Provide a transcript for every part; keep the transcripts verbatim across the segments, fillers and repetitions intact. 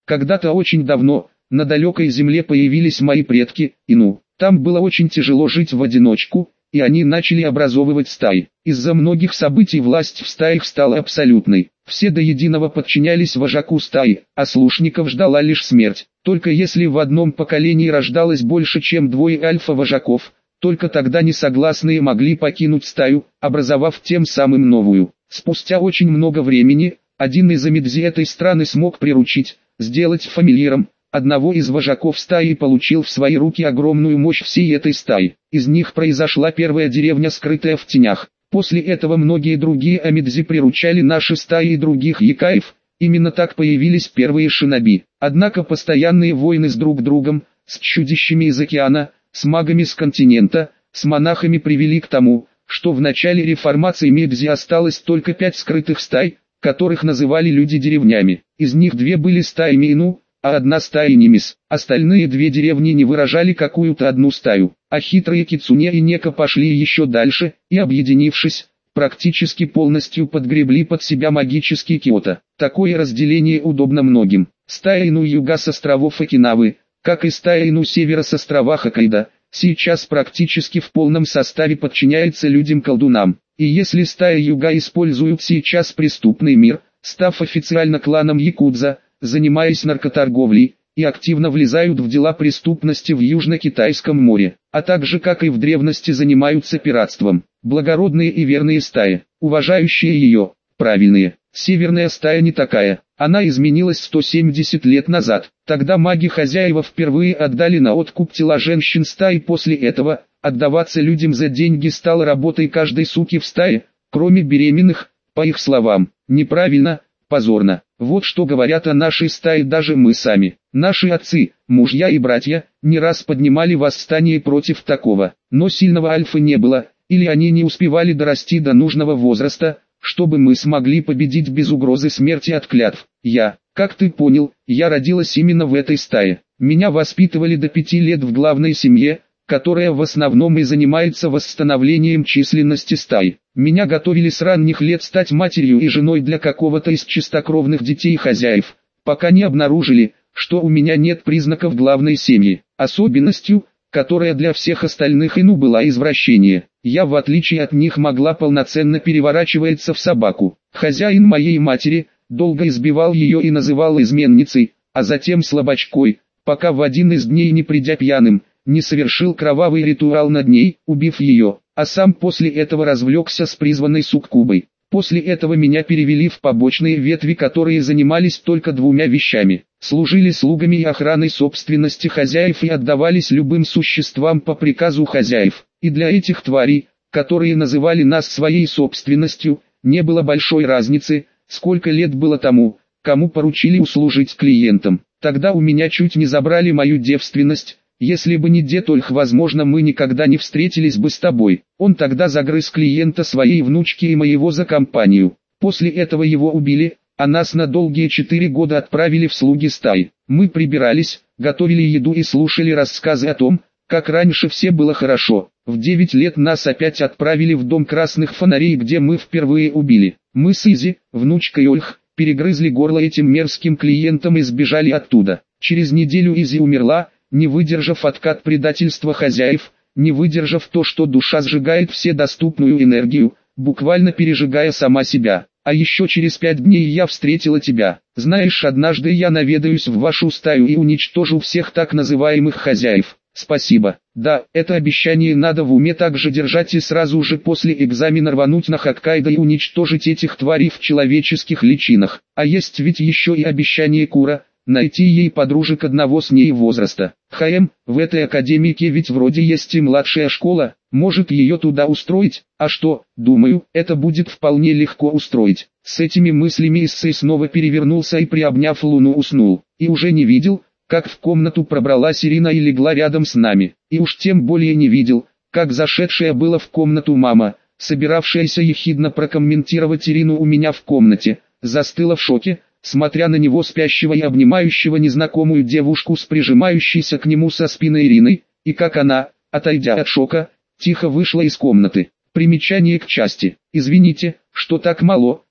Когда-то очень давно, на далекой земле появились мои предки, Ину. Там было очень тяжело жить в одиночку, и они начали образовывать стаи. Из-за многих событий власть в стаях стала абсолютной. Все до единого подчинялись вожаку стаи, а слушников ждала лишь смерть. Только если в одном поколении рождалось больше чем двое альфа-вожаков, только тогда несогласные могли покинуть стаю, образовав тем самым новую. Спустя очень много времени, один из амидзи этой страны смог приручить, сделать фамильяром одного из вожаков стаи и получил в свои руки огромную мощь всей этой стаи. Из них произошла первая деревня, скрытая в тенях. После этого многие другие амидзи приручали наши стаи и других якаев. Именно так появились первые шиноби. Однако постоянные войны с друг другом, с чудищами из океана, с магами с континента, с монахами привели к тому, что в начале реформации Медзи осталось только пять скрытых стай, которых называли люди деревнями. Из них две были стаями Ину, а одна стая Нимис. Остальные две деревни не выражали какую-то одну стаю, а хитрые Кицуне и Нека пошли еще дальше, и объединившись, практически полностью подгребли под себя магический Киото. Такое разделение удобно многим. Стая Ину юга с островов Окинавы, как и стая Ину севера с острова Хоккайдо, сейчас практически в полном составе подчиняется людям-колдунам. И если стая юга использует сейчас преступный мир, став официально кланом Якудза, занимаясь наркоторговлей, и активно влезают в дела преступности в Южно-Китайском море, а также, как и в древности, занимаются пиратством. Благородные и верные стаи, уважающие ее, правильные. Северная стая не такая, она изменилась сто семьдесят лет назад. Тогда маги-хозяева впервые отдали на откуп тела женщин стаи, после этого отдаваться людям за деньги стало работой каждой суки в стае, кроме беременных, по их словам. Неправильно, позорно. Вот что говорят о нашей стае даже мы сами. Наши отцы, мужья и братья, не раз поднимали восстание против такого, но сильного альфа не было, или они не успевали дорасти до нужного возраста, чтобы мы смогли победить без угрозы смерти от клятв. Я, как ты понял, я родилась именно в этой стае. Меня воспитывали до пяти лет в главной семье, которая в основном и занимается восстановлением численности стаи. Меня готовили с ранних лет стать матерью и женой для какого-то из чистокровных детей хозяев, пока не обнаружили, что у меня нет признаков главной семьи. Особенностью, которая для всех остальных Ину была извращение, я в отличие от них могла полноценно переворачиваться в собаку. Хозяин моей матери долго избивал ее и называл изменницей, а затем слабачкой, пока в один из дней, не придя пьяным, не совершил кровавый ритуал над ней, убив ее, а сам после этого развлекся с призванной суккубой. После этого меня перевели в побочные ветви, которые занимались только двумя вещами: служили слугами и охраной собственности хозяев и отдавались любым существам по приказу хозяев. И для этих тварей, которые называли нас своей собственностью, не было большой разницы, сколько лет было тому, кому поручили услужить клиентам. Тогда у меня чуть не забрали мою девственность. Если бы не дед Ольх, возможно, мы никогда не встретились бы с тобой. Он тогда загрыз клиента своей внучки и моего за компанию. После этого его убили, а нас на долгие четыре года отправили в слуги стаи. Мы прибирались, готовили еду и слушали рассказы о том, как раньше все было хорошо. В девять лет нас опять отправили в дом красных фонарей, где мы впервые убили. Мы с Изи, внучкой Ольх, перегрызли горло этим мерзким клиентам и сбежали оттуда. Через неделю Изи умерла, не выдержав откат предательства хозяев, не выдержав то, что душа сжигает все доступную энергию, буквально пережигая сама себя. А еще через пять дней я встретила тебя. Знаешь, однажды я наведаюсь в вашу стаю и уничтожу всех так называемых хозяев. Спасибо. Да, это обещание надо в уме также держать и сразу же после экзамена рвануть на Хоккайдо и уничтожить этих тварей в человеческих личинах. А есть ведь еще и обещание Кура, найти ей подружек одного с ней возраста. ХМ, в этой академике ведь вроде есть и младшая школа, может ее туда устроить? А что, думаю, это будет вполне легко устроить. С этими мыслями Issei снова перевернулся и, приобняв Луну, уснул. И уже не видел, как в комнату пробралась Ирина и легла рядом с нами. И уж тем более не видел, как зашедшая была в комнату мама, собиравшаяся ехидно прокомментировать Ирину у меня в комнате, застыла в шоке, смотря на него спящего и обнимающего незнакомую девушку с прижимающейся к нему со спины Ириной, и как она, отойдя от шока, тихо вышла из комнаты. Примечание к части. Извините, что так мало,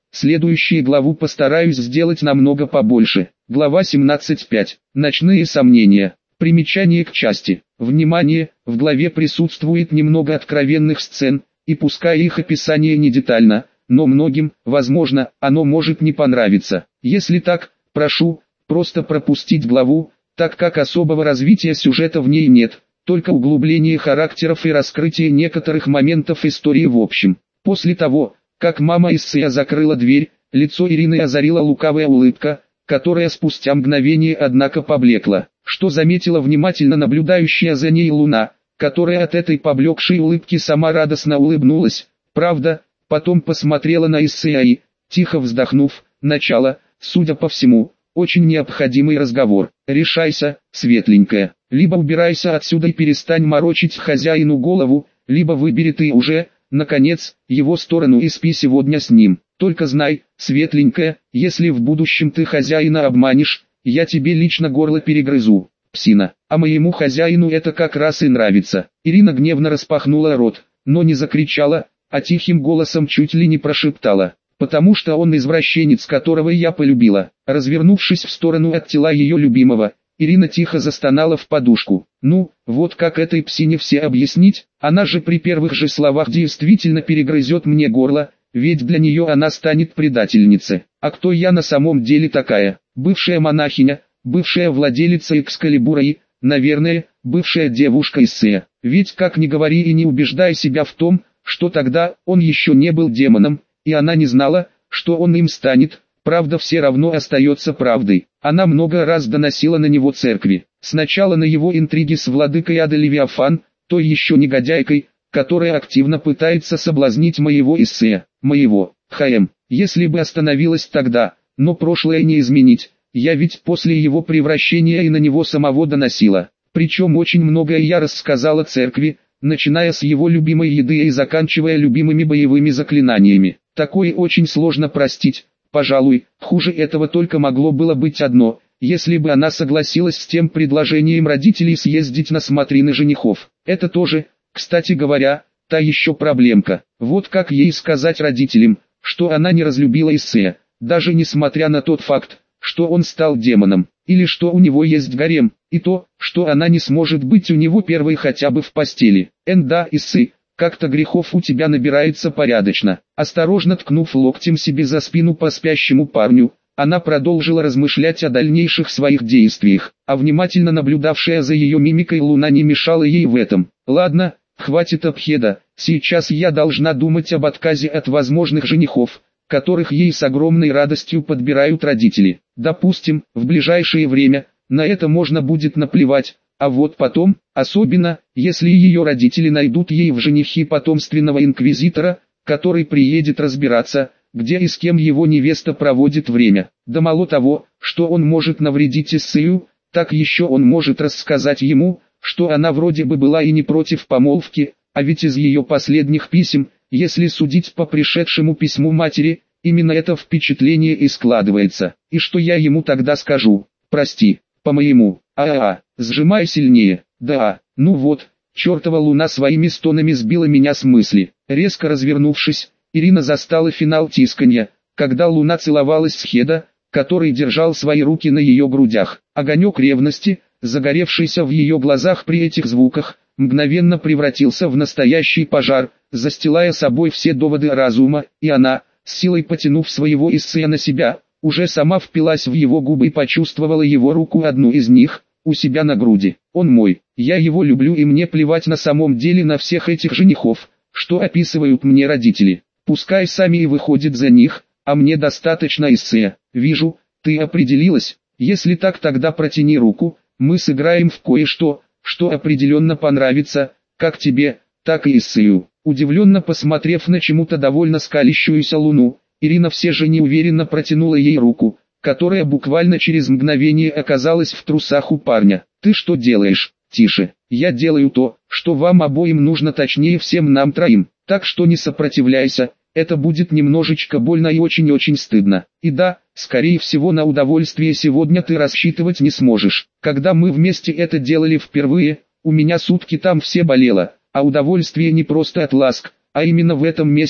следующую главу постараюсь сделать намного побольше. Глава семнадцать точка пять. Ночные сомнения. Примечание к части. Внимание, в главе присутствует немного откровенных сцен, и пускай их описание не детально, но многим, возможно, оно может не понравиться. Если так, прошу, просто пропустить главу, так как особого развития сюжета в ней нет, только углубление характеров и раскрытие некоторых моментов истории в общем. После того, как мама Исайя закрыла дверь, лицо Ирины озарила лукавая улыбка, которая спустя мгновение однако поблекла, что заметила внимательно наблюдающая за ней Луна, которая от этой поблекшей улыбки сама радостно улыбнулась. Правда, потом посмотрела на Исайя и, тихо вздохнув, начала, судя по всему, очень необходимый разговор. «Решайся, светленькая, либо убирайся отсюда и перестань морочить хозяину голову, либо выбери ты уже, наконец, его сторону и спи сегодня с ним. Только знай, светленькая, если в будущем ты хозяина обманешь, я тебе лично горло перегрызу, псина, а моему хозяину это как раз и нравится». Ирина гневно распахнула рот, но не закричала, а тихим голосом чуть ли не прошептала: «Потому что он извращенец, которого я полюбила». Развернувшись в сторону от тела ее любимого, Ирина тихо застонала в подушку. Ну, вот как этой псине все объяснить? Она же при первых же словах действительно перегрызет мне горло, ведь для нее она станет предательницей. А кто я на самом деле такая? Бывшая монахиня, бывшая владелица Экскалибура и, наверное, бывшая девушка Исайя. Ведь как ни говори и не убеждай себя в том, что тогда он еще не был демоном, и она не знала, что он им станет. Правда все равно остается правдой. Она много раз доносила на него церкви. Сначала на его интриги с владыкой Ада Левиафан, той еще негодяйкой, которая активно пытается соблазнить моего Исайя, моего, ХМ. Если бы остановилась тогда, но прошлое не изменить, я ведь после его превращения и на него самого доносила. Причем очень многое я рассказала церкви, начиная с его любимой еды и заканчивая любимыми боевыми заклинаниями. Такое очень сложно простить. Пожалуй, хуже этого только могло было быть одно, если бы она согласилась с тем предложением родителей съездить на смотрины женихов. Это тоже, кстати говоря, та еще проблемка. Вот как ей сказать родителям, что она не разлюбила Исайя, даже несмотря на тот факт, что он стал демоном, или что у него есть гарем, и то, что она не сможет быть у него первой хотя бы в постели. Энда, Исай, как-то грехов у тебя набирается порядочно. Осторожно ткнув локтем себе за спину по спящему парню, она продолжила размышлять о дальнейших своих действиях, а внимательно наблюдавшая за ее мимикой Луна не мешала ей в этом. Ладно, хватит обхеда, сейчас я должна думать об отказе от возможных женихов, которых ей с огромной радостью подбирают родители. Допустим, в ближайшее время, на это можно будет наплевать. А вот потом, особенно, если ее родители найдут ей в женихи потомственного инквизитора, который приедет разбираться, где и с кем его невеста проводит время. Да мало того, что он может навредить Исайю, так еще он может рассказать ему, что она вроде бы была и не против помолвки, а ведь из ее последних писем, если судить по пришедшему письму матери, именно это впечатление и складывается. И что я ему тогда скажу? Прости, по-моему, а-а-а. Сжимай сильнее. Да, ну вот, чертова Луна своими стонами сбила меня с мысли. Резко развернувшись, Ирина застала финал тисканья, когда Луна целовалась с Хеда, который держал свои руки на ее грудях. Огонек ревности, загоревшийся в ее глазах при этих звуках, мгновенно превратился в настоящий пожар, застилая собой все доводы разума, и она, с силой потянув своего Исайя на себя, уже сама впилась в его губы и почувствовала его руку, одну из них, у себя на груди. Он мой, я его люблю, и мне плевать на самом деле на всех этих женихов, что описывают мне родители. Пускай сами и выходят за них, а мне достаточно Исайя. Вижу, ты определилась. Если так, тогда протяни руку, мы сыграем в кое-что, что определенно понравится, как тебе, так и Исайю. Удивленно посмотрев на чему-то довольно скалящуюся Луну, Ирина все же неуверенно протянула ей руку, которая буквально через мгновение оказалась в трусах у парня. «Ты что делаешь?» «Тише, я делаю то, что вам обоим нужно, точнее всем нам троим, так что не сопротивляйся, это будет немножечко больно и очень-очень стыдно. И да, скорее всего на удовольствие сегодня ты рассчитывать не сможешь. Когда мы вместе это делали впервые, у меня сутки там все болело, а удовольствие не просто от ласк, а именно в этом месте,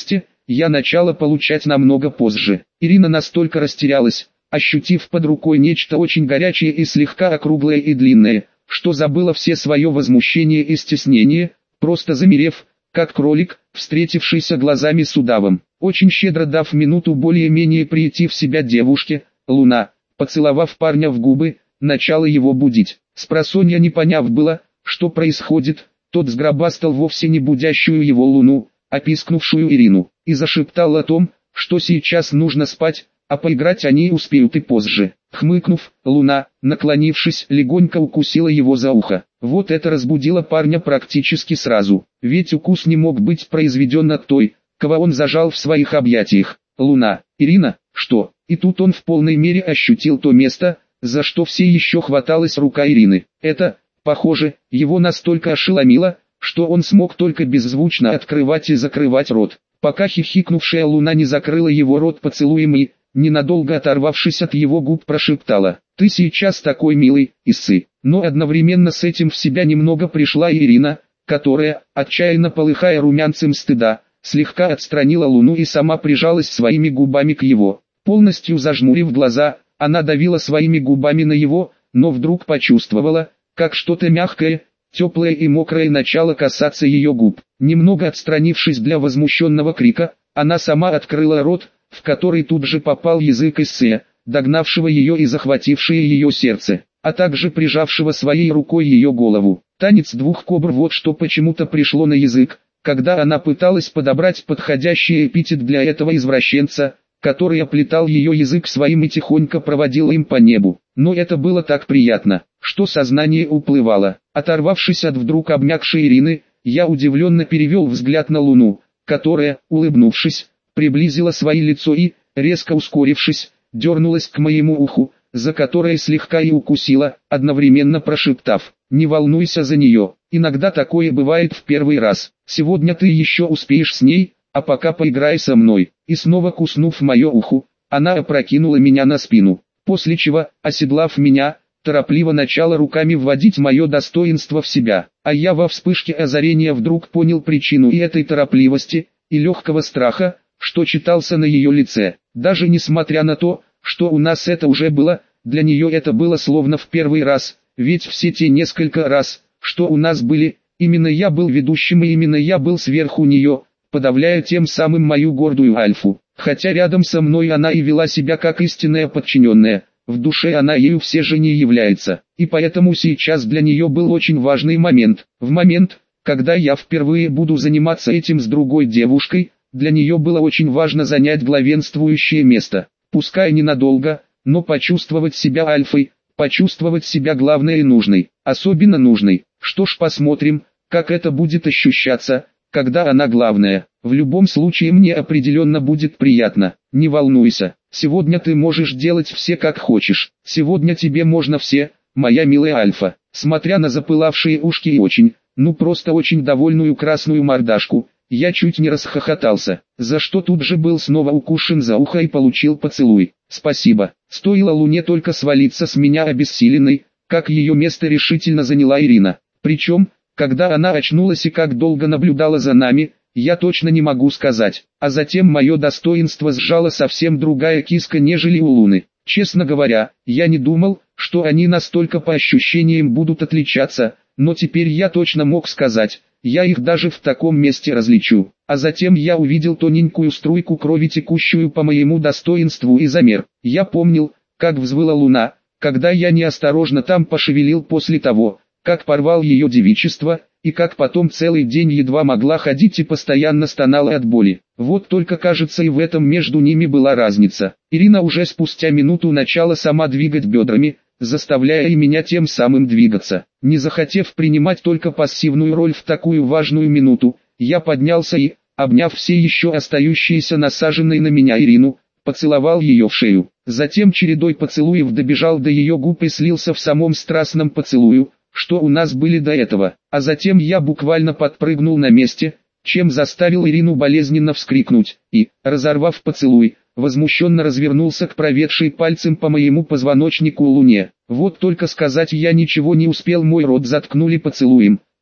я начала получать намного позже. Ирина настолько растерялась, ощутив под рукой нечто очень горячее и слегка округлое и длинное, что забыла все свое возмущение и стеснение, просто замерев, как кролик, встретившийся глазами с удавом. Очень щедро дав минуту более-менее прийти в себя девушке, Луна, поцеловав парня в губы, начала его будить. Спросонья, не поняв было, что происходит, тот сгробастал вовсе не будящую его Луну, а пискнувшую Ирину, и зашептал о том, что сейчас нужно спать, а поиграть они успеют и позже. Хмыкнув, Луна, наклонившись, легонько укусила его за ухо. Вот это разбудило парня практически сразу, ведь укус не мог быть произведен от той, кого он зажал в своих объятиях. Луна, Ирина, что? И тут он в полной мере ощутил то место, за что все еще хваталась рука Ирины. Это, похоже, его настолько ошеломило, что он смог только беззвучно открывать и закрывать рот, пока хихикнувшая Луна не закрыла его рот поцелуем и, ненадолго оторвавшись от его губ, прошептала: «Ты сейчас такой милый, Иссы». Но одновременно с этим в себя немного пришла и Ирина, которая, отчаянно полыхая румянцем стыда, слегка отстранила Луну и сама прижалась своими губами к его. Полностью зажмурив глаза, она давила своими губами на его, но вдруг почувствовала, как что-то мягкое, теплое и мокрое начало касаться ее губ. Немного отстранившись для возмущенного крика, она сама открыла рот, в который тут же попал язык Иссе, догнавшего ее и захватившее ее сердце, а также прижавшего своей рукой ее голову. Танец двух кобр, вот что почему-то пришло на язык, когда она пыталась подобрать подходящий эпитет для этого извращенца, который оплетал ее язык своим и тихонько проводил им по небу. Но это было так приятно, что сознание уплывало. Оторвавшись от вдруг обмякшей Ирины, я удивленно перевел взгляд на Луну, которая, улыбнувшись, приблизила свое лицо и, резко ускорившись, дернулась к моему уху, за которое слегка и укусила, одновременно прошептав: «Не волнуйся за нее, иногда такое бывает в первый раз, сегодня ты еще успеешь с ней, а пока поиграй со мной». И снова куснув мое ухо, она опрокинула меня на спину, после чего, оседлав меня, торопливо начала руками вводить мое достоинство в себя, а я во вспышке озарения вдруг понял причину и этой торопливости, и легкого страха, что читался на ее лице. Даже несмотря на то, что у нас это уже было, для нее это было словно в первый раз, ведь все те несколько раз, что у нас были, именно я был ведущим и именно я был сверху нее, подавляя тем самым мою гордую альфу. Хотя рядом со мной она и вела себя как истинная подчиненная, в душе она ею все же не является, и поэтому сейчас для нее был очень важный момент. В момент, когда я впервые буду заниматься этим с другой девушкой, для нее было очень важно занять главенствующее место, пускай ненадолго, но почувствовать себя альфой, почувствовать себя главной и нужной, особенно нужной. Что ж, посмотрим, как это будет ощущаться, когда она главная. В любом случае мне определенно будет приятно. Не волнуйся, сегодня ты можешь делать все как хочешь, сегодня тебе можно все, моя милая альфа. Смотря на запылавшие ушки и очень, ну просто очень довольную красную мордашку, я чуть не расхохотался, за что тут же был снова укушен за ухо и получил поцелуй. Спасибо. Стоило Луне только свалиться с меня обессиленной, как ее место решительно заняла Ирина. Причем, когда она очнулась и как долго наблюдала за нами, я точно не могу сказать. А затем мое достоинство сжала совсем другая киска, нежели у Луны. Честно говоря, я не думал, что они настолько по ощущениям будут отличаться, но теперь я точно мог сказать, я их даже в таком месте различу. А затем я увидел тоненькую струйку крови, текущую по моему достоинству, и замер. Я помнил, как взвыла Луна, когда я неосторожно там пошевелил после того, как порвал ее девичество, и как потом целый день едва могла ходить и постоянно стонала от боли. Вот только кажется, и в этом между ними была разница. Ирина уже спустя минуту начала сама двигать бедрами, заставляя и меня тем самым двигаться. Не захотев принимать только пассивную роль в такую важную минуту, я поднялся и, обняв все еще остающиеся насаженной на меня Ирину, поцеловал ее в шею. Затем чередой поцелуев добежал до ее губ и слился в самом страстном поцелую, что у нас были до этого. А затем я буквально подпрыгнул на месте, чем заставил Ирину болезненно вскрикнуть, и, разорвав поцелуй, возмущенно развернулся к проведшей пальцем по моему позвоночнику Луне. Вот только сказать я ничего не успел, мой рот заткнули поцелуем,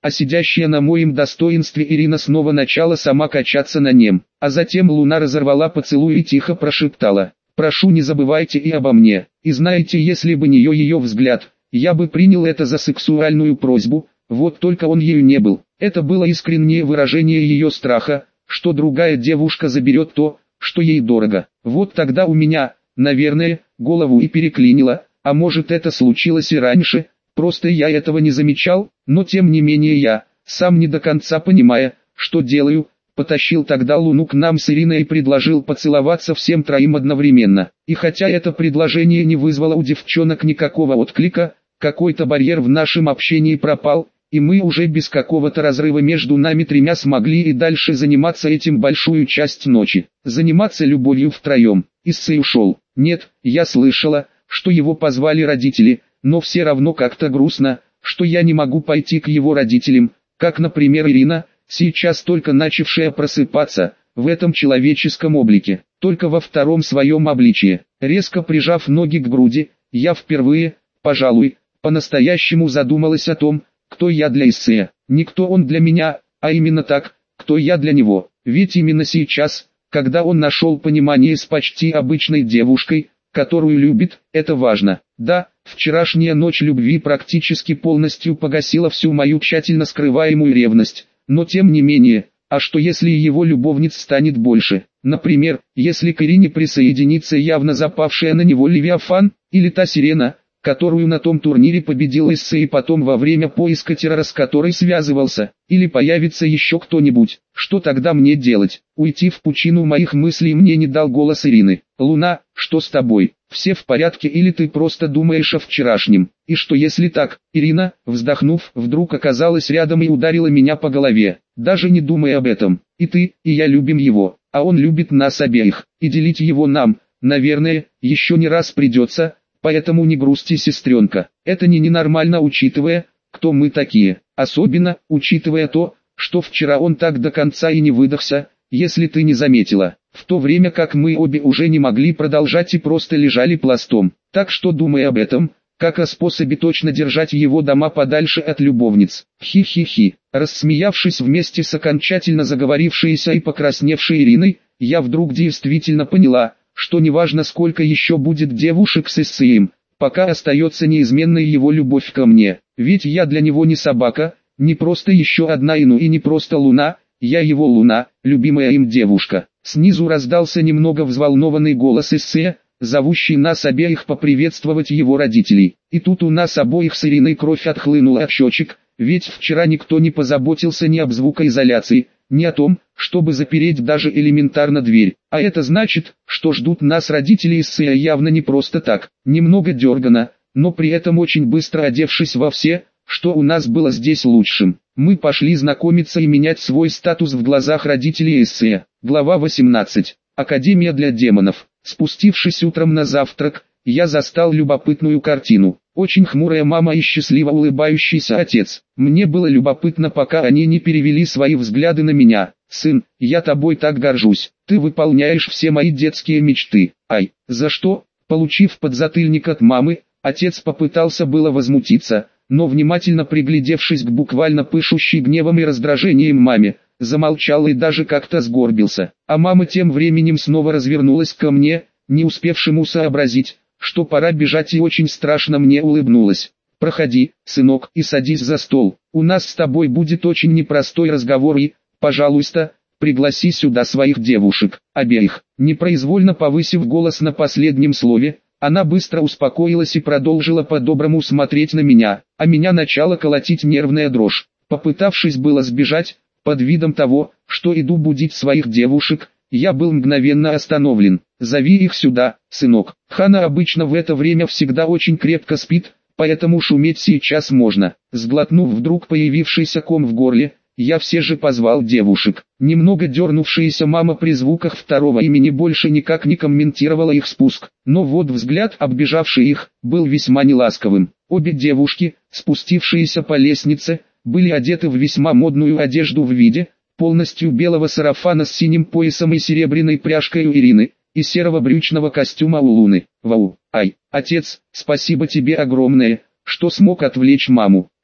а сидящая на моем достоинстве Ирина снова начала сама качаться на нем. А затем Луна разорвала поцелуй и тихо прошептала: «Прошу, не забывайте и обо мне». И знаете, если бы не ее ее взгляд, я бы принял это за сексуальную просьбу, вот только он ею не был. Это было искреннее выражение ее страха, что другая девушка заберет то, что ей дорого. Вот тогда у меня, наверное, голову и переклинило, а может это случилось и раньше, просто я этого не замечал, но тем не менее я, сам не до конца понимая, что делаю, потащил тогда Луну к нам с Ириной и предложил поцеловаться всем троим одновременно. И хотя это предложение не вызвало у девчонок никакого отклика, какой-то барьер в нашем общении пропал, и мы уже без какого-то разрыва между нами тремя смогли и дальше заниматься этим большую часть ночи. Заниматься любовью втроем. Исай ушел. Нет, я слышала, что его позвали родители, но все равно как-то грустно, что я не могу пойти к его родителям, как, например, Ирина, сейчас только начавшая просыпаться, в этом человеческом облике, только во втором своем обличье. Резко прижав ноги к груди, я впервые, пожалуй, по-настоящему задумалась о том, кто я для Исая. Не кто он для меня, а именно так, кто я для него. Ведь именно сейчас, когда он нашел понимание с почти обычной девушкой, которую любит, это важно. Да, вчерашняя ночь любви практически полностью погасила всю мою тщательно скрываемую ревность. Но тем не менее, а что если его любовниц станет больше? Например, если к Ирине присоединится явно запавшая на него Левиафан, или та сирена, которую на том турнире победил Исай и потом во время поиска террора с которой связывался, или появится еще кто-нибудь, что тогда мне делать? Уйти в пучину моих мыслей мне не дал голос Ирины. «Луна, что с тобой? Все в порядке или ты просто думаешь о вчерашнем?» И что если так? Ирина, вздохнув, вдруг оказалась рядом и ударила меня по голове. «Даже не думай об этом. И ты, и я любим его, а он любит нас обеих, и делить его нам, наверное, еще не раз придется. Поэтому не грусти, сестренка, это не ненормально, учитывая, кто мы такие, особенно, учитывая то, что вчера он так до конца и не выдохся, если ты не заметила, в то время как мы обе уже не могли продолжать и просто лежали пластом. Так что думай об этом, как о способе точно держать его дома подальше от любовниц». Хи-хи-хи. Рассмеявшись вместе с окончательно заговорившейся и покрасневшей Ириной, я вдруг действительно поняла, что неважно сколько еще будет девушек с Исаем, пока остается неизменной его любовь ко мне. Ведь я для него не собака, не просто еще одна Ину и не просто Луна, я его Луна, любимая им девушка. Снизу раздался немного взволнованный голос Исая, зовущий нас обеих поприветствовать его родителей. И тут у нас обоих с Ириной кровь отхлынула от щечек, ведь вчера никто не позаботился ни об звукоизоляции, ни о том, чтобы запереть даже элементарно дверь. А это значит, что ждут нас родители Исая явно не просто так, немного дергано, но при этом очень быстро одевшись во все, что у нас было здесь лучшим. Мы пошли знакомиться и менять свой статус в глазах родителей Исая. Глава восемнадцать. Академия для демонов. Спустившись утром на завтрак, я застал любопытную картину. Очень хмурая мама и счастливо улыбающийся отец. Мне было любопытно, пока они не перевели свои взгляды на меня. «Сын, я тобой так горжусь. Ты выполняешь все мои детские мечты». «Ай, за что?» Получив подзатыльник от мамы, отец попытался было возмутиться, но внимательно приглядевшись к буквально пышущей гневом и раздражением маме, замолчал и даже как-то сгорбился. А мама тем временем снова развернулась ко мне, не успевшему сообразить, что пора бежать, и очень страшно мне улыбнулась. «Проходи, сынок, и садись за стол. У нас с тобой будет очень непростой разговор и, пожалуйста, пригласи сюда своих девушек, обеих». Непроизвольно повысив голос на последнем слове, она быстро успокоилась и продолжила по-доброму смотреть на меня, а меня начала колотить нервная дрожь. Попытавшись было сбежать, под видом того, что иду будить своих девушек, я был мгновенно остановлен. «Зови их сюда, сынок». Хана обычно в это время всегда очень крепко спит, поэтому шуметь сейчас можно. Сглотнув вдруг появившийся ком в горле, я все же позвал девушек. Немного дернувшаяся мама при звуках второго имени больше никак не комментировала их спуск, но вот взгляд, оббежавший их, был весьма неласковым. Обе девушки, спустившиеся по лестнице, были одеты в весьма модную одежду в виде полностью белого сарафана с синим поясом и серебряной пряжкой у Ирины, и серого брючного костюма у Луны. Вау, ай, отец, спасибо тебе огромное, что смог отвлечь маму.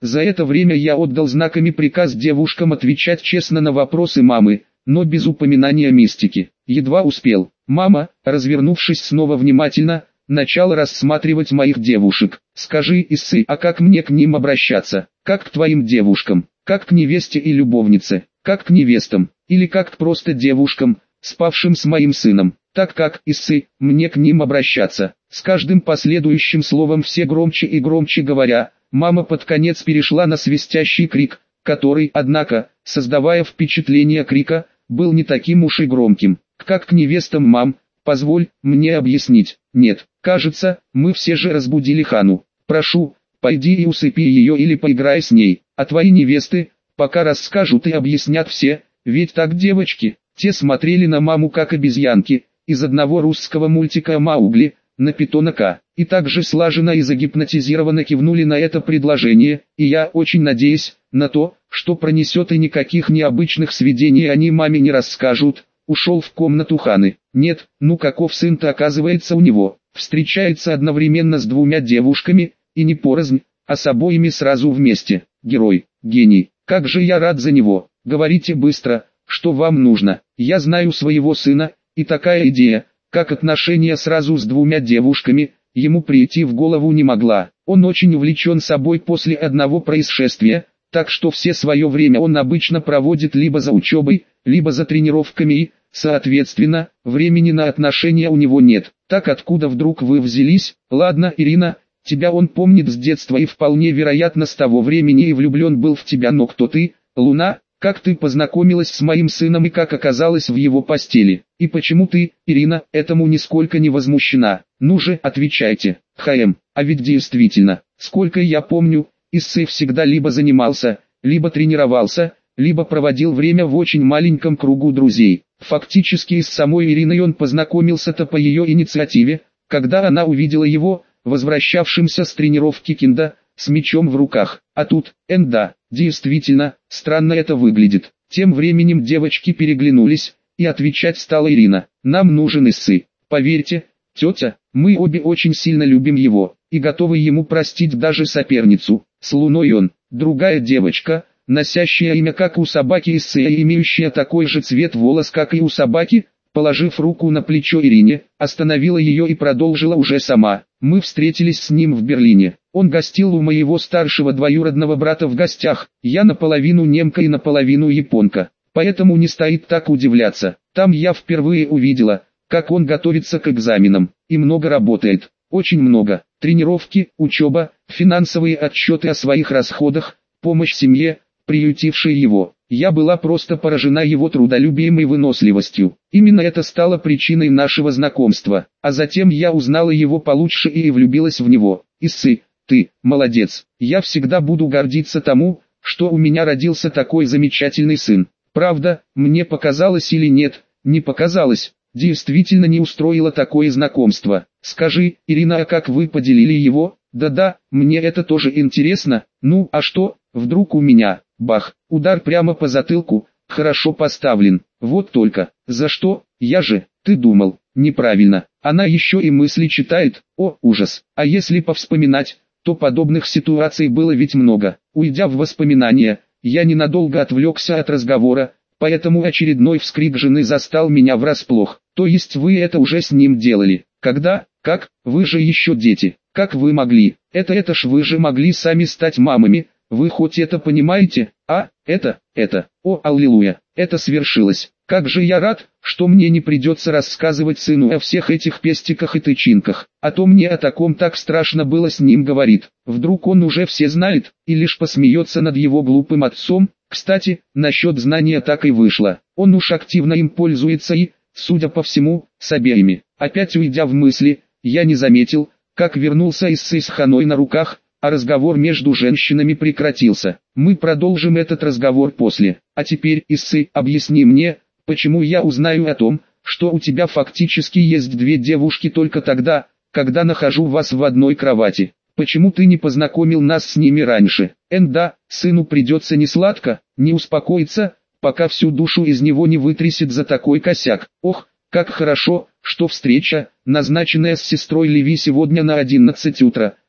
За это время я отдал знаками приказ девушкам отвечать честно на вопросы мамы, но без упоминания мистики. Едва успел. Мама, развернувшись снова внимательно, начала рассматривать моих девушек. «Скажи, Иссы, а как мне к ним обращаться? Как к твоим девушкам? Как к невесте и любовнице? Как к невестам? Или как к просто девушкам, спавшим с моим сыном? Так как, Иссы, мне к ним обращаться?» С каждым последующим словом все громче и громче говоря, мама под конец перешла на свистящий крик, который, однако, создавая впечатление крика, был не таким уж и громким. «Как к невестам, мам? Позволь мне объяснить». «Нет, кажется, мы все же разбудили Хану. Прошу, пойди и усыпи ее или поиграй с ней, а твои невесты, пока расскажут и объяснят все, ведь так девочки». Те смотрели на маму как обезьянки, из одного русского мультика «Маугли», на питона К, и также слаженно и загипнотизированно кивнули на это предложение, и я очень надеюсь на то, что пронесет и никаких необычных сведений они маме не расскажут, ушел в комнату Ханы. Нет, ну каков сын-то оказывается у него, встречается одновременно с двумя девушками, и не порознь, а с обоими сразу вместе. Герой, гений, как же я рад за него. Говорите быстро, что вам нужно. Я знаю своего сына, и такая идея, как отношения сразу с двумя девушками, ему прийти в голову не могла. Он очень увлечен собой после одного происшествия, так что все свое время он обычно проводит либо за учебой, либо за тренировками и, соответственно, времени на отношения у него нет. Так откуда вдруг вы взялись? Ладно, Ирина, тебя он помнит с детства и вполне вероятно с того времени и влюблен был в тебя, но кто ты, Луна? Как ты познакомилась с моим сыном и как оказалась в его постели? И почему ты, Ирина, этому нисколько не возмущена? Ну же, отвечайте. ХМ, а ведь действительно, сколько я помню, Иссы всегда либо занимался, либо тренировался, либо проводил время в очень маленьком кругу друзей. Фактически и с самой Ириной он познакомился-то по ее инициативе, когда она увидела его, возвращавшимся с тренировки кендо, с мечом в руках. А тут, энда, действительно, странно это выглядит. Тем временем девочки переглянулись, и отвечать стала Ирина. Нам нужен Иссы. Поверьте, тетя, мы обе очень сильно любим его, и готовы ему простить даже соперницу. С Луной он, другая девочка, носящая имя как у собаки Иссы и имеющая такой же цвет волос как и у собаки, положив руку на плечо Ирине, остановила ее и продолжила уже сама. Мы встретились с ним в Берлине. Он гостил у моего старшего двоюродного брата в гостях. Я наполовину немка и наполовину японка. Поэтому не стоит так удивляться. Там я впервые увидела, как он готовится к экзаменам. И много работает. Очень много. Тренировки, учеба, финансовые отчеты о своих расходах, помощь семье, приютившей его. Я была просто поражена его трудолюбием и выносливостью. Именно это стало причиной нашего знакомства. А затем я узнала его получше и влюбилась в него. Иссы, ты, молодец. Я всегда буду гордиться тому, что у меня родился такой замечательный сын. Правда, мне показалось или нет, не показалось. Действительно не устроило такое знакомство. Скажи, Ирина, а как вы поделили его? Да-да, мне это тоже интересно. Ну, а что, вдруг у меня, бах, удар прямо по затылку, хорошо поставлен. Вот только, за что, я же, ты думал, неправильно. Она еще и мысли читает, о, ужас. А если повспоминать, то подобных ситуаций было ведь много. Уйдя в воспоминания, я ненадолго отвлекся от разговора, поэтому очередной вскрик жены застал меня врасплох. То есть вы это уже с ним делали? Когда? Как? Вы же еще дети. Как вы могли? Это это ж вы же могли сами стать мамами. Вы хоть это понимаете? А, это, это, о, аллилуйя, это свершилось. Как же я рад, что мне не придется рассказывать сыну о всех этих пестиках и тычинках. А то мне о таком так страшно было с ним говорит. Вдруг он уже все знает, и лишь посмеется над его глупым отцом. Кстати, насчет знания так и вышло. Он уж активно им пользуется и, судя по всему, с обеими. Опять уйдя в мысли, я не заметил, как вернулся Иссы с Ханой на руках, а разговор между женщинами прекратился. Мы продолжим этот разговор после. А теперь, Иссы, объясни мне, почему я узнаю о том, что у тебя фактически есть две девушки только тогда, когда нахожу вас в одной кровати. Почему ты не познакомил нас с ними раньше? Энда, сыну придется несладко, не успокоиться, пока всю душу из него не вытрясет за такой косяк. Ох, как хорошо, что встреча, назначенная с сестрой Леви сегодня на одиннадцать утра,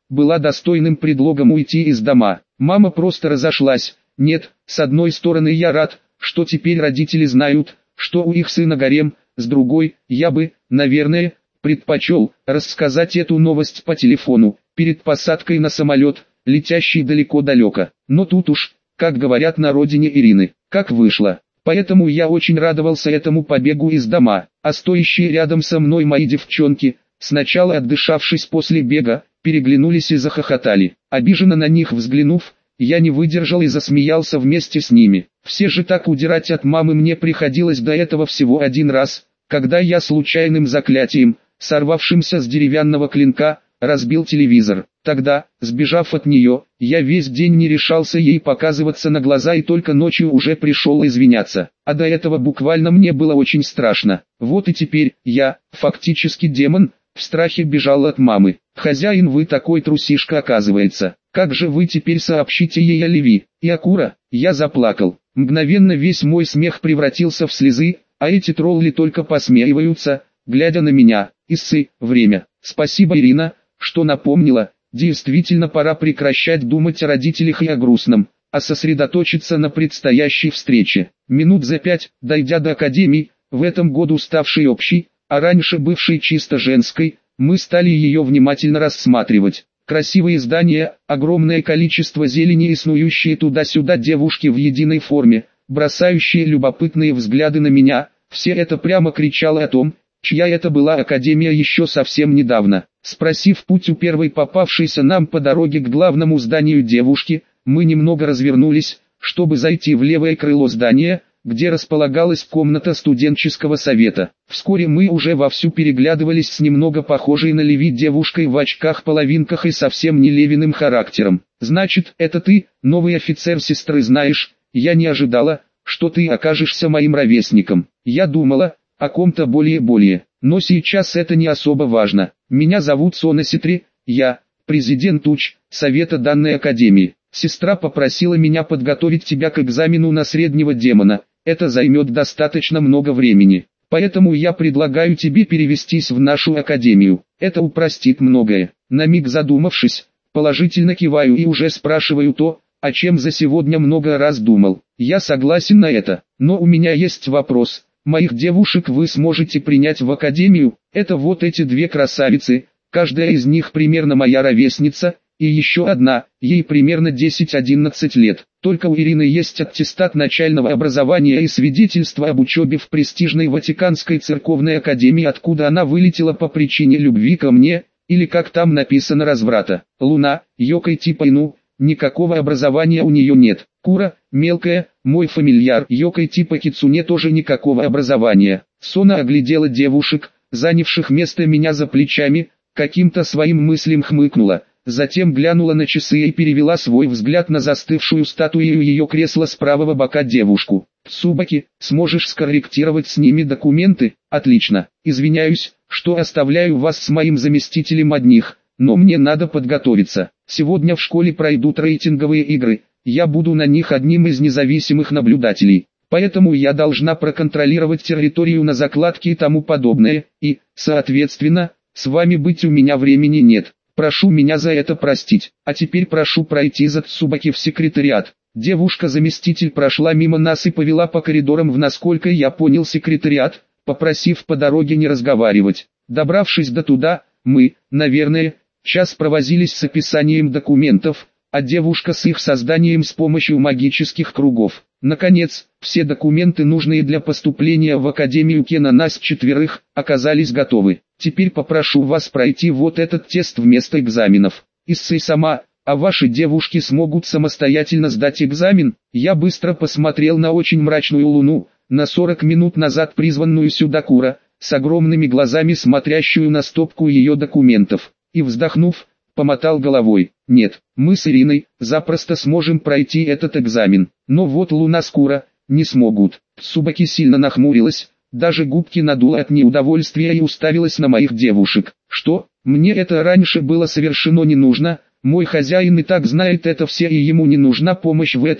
была достойным предлогом уйти из дома. Мама просто разошлась. Нет, с одной стороны я рад, что теперь родители знают, что у их сына гарем, с другой, я бы, наверное, предпочел рассказать эту новость по телефону, перед посадкой на самолет, летящий далеко-далеко. Но тут уж, как говорят на родине Ирины, как вышло. Поэтому я очень радовался этому побегу из дома, а стоящие рядом со мной мои девчонки, сначала отдышавшись после бега, переглянулись и захохотали. Обиженно на них взглянув, я не выдержал и засмеялся вместе с ними. Все же так удирать от мамы мне приходилось до этого всего один раз, когда я случайным заклятием, сорвавшимся с деревянного клинка, разбил телевизор. Тогда, сбежав от нее, я весь день не решался ей показываться на глаза и только ночью уже пришел извиняться. А до этого буквально мне было очень страшно. Вот и теперь, я, фактически демон, в страхе бежал от мамы. «Хозяин, вы такой трусишка, оказывается. Как же вы теперь сообщите ей о Леви и Акура?» Я заплакал. Мгновенно весь мой смех превратился в слезы, а эти тролли только посмеиваются, глядя на меня. Иссы, время. Спасибо, Ирина, что напомнила. Действительно пора прекращать думать о родителях и о грустном, а сосредоточиться на предстоящей встрече. Минут за пять, дойдя до академии, в этом году ставшей общей, а раньше бывшей чисто женской, мы стали ее внимательно рассматривать. Красивые здания, огромное количество зелени и снующие туда-сюда девушки в единой форме, бросающие любопытные взгляды на меня, все это прямо кричало о том, чья это была академия еще совсем недавно. Спросив путь у первой попавшейся нам по дороге к главному зданию девушки, мы немного развернулись, чтобы зайти в левое крыло здания, где располагалась комната студенческого совета. Вскоре мы уже вовсю переглядывались с немного похожей на Леви девушкой в очках-половинках и совсем не Левиным характером. «Значит, это ты, новый офицер сестры, знаешь, я не ожидала, что ты окажешься моим ровесником. Я думала о ком-то более-более, но сейчас это не особо важно. Меня зовут Сона Ситри, я, президент УЧ, совета данной академии. Сестра попросила меня подготовить тебя к экзамену на среднего демона. Это займет достаточно много времени, поэтому я предлагаю тебе перевестись в нашу академию. Это упростит многое». На миг задумавшись, положительно киваю и уже спрашиваю то, о чем за сегодня много раз думал. Я согласен на это, но у меня есть вопрос. Моих девушек вы сможете принять в академию? Это вот эти две красавицы, каждая из них примерно моя ровесница, и еще одна, ей примерно десять-одиннадцать лет. Только у Ирины есть аттестат начального образования и свидетельство об учебе в престижной Ватиканской церковной академии, откуда она вылетела по причине любви ко мне, или как там написано, разврата. Луна, Йокой типа Ину, никакого образования у нее нет. Кура, мелкая, мой фамильяр, Йокой типа Кицуне, тоже никакого образования. Сона оглядела девушек, занявших место меня за плечами, каким-то своим мыслям хмыкнула. Затем глянула на часы и перевела свой взгляд на застывшую статую ее кресла с правого бока девушку. «Цубаки, сможешь скорректировать с ними документы? Отлично. Извиняюсь, что оставляю вас с моим заместителем одних, но мне надо подготовиться. Сегодня в школе пройдут рейтинговые игры, я буду на них одним из независимых наблюдателей. Поэтому я должна проконтролировать территорию на закладке и тому подобное, и, соответственно, с вами быть у меня времени нет. Прошу меня за это простить. А теперь прошу пройти за Цубаки в секретариат». Девушка-заместитель прошла мимо нас и повела по коридорам в, насколько я понял, секретариат, попросив по дороге не разговаривать. Добравшись до туда, мы, наверное, час провозились с описанием документов, а девушка с их созданием с помощью магических кругов. Наконец, все документы, нужные для поступления в Академию Кена, нас четверых, оказались готовы. Теперь попрошу вас пройти вот этот тест вместо экзаменов. Иссы сама, а ваши девушки смогут самостоятельно сдать экзамен. Я быстро посмотрел на очень мрачную луну, на сорок минут назад призванную сюда Кура, с огромными глазами смотрящую на стопку ее документов, и, вздохнув, помотал головой. Нет, мы с Ириной запросто сможем пройти этот экзамен, но вот Луна с Кура не смогут. Цубаки сильно нахмурилась, даже губки надула от неудовольствия и уставилась на моих девушек. Что? Мне это раньше было совершенно не нужно, мой хозяин и так знает это все, и ему не нужна помощь в этом,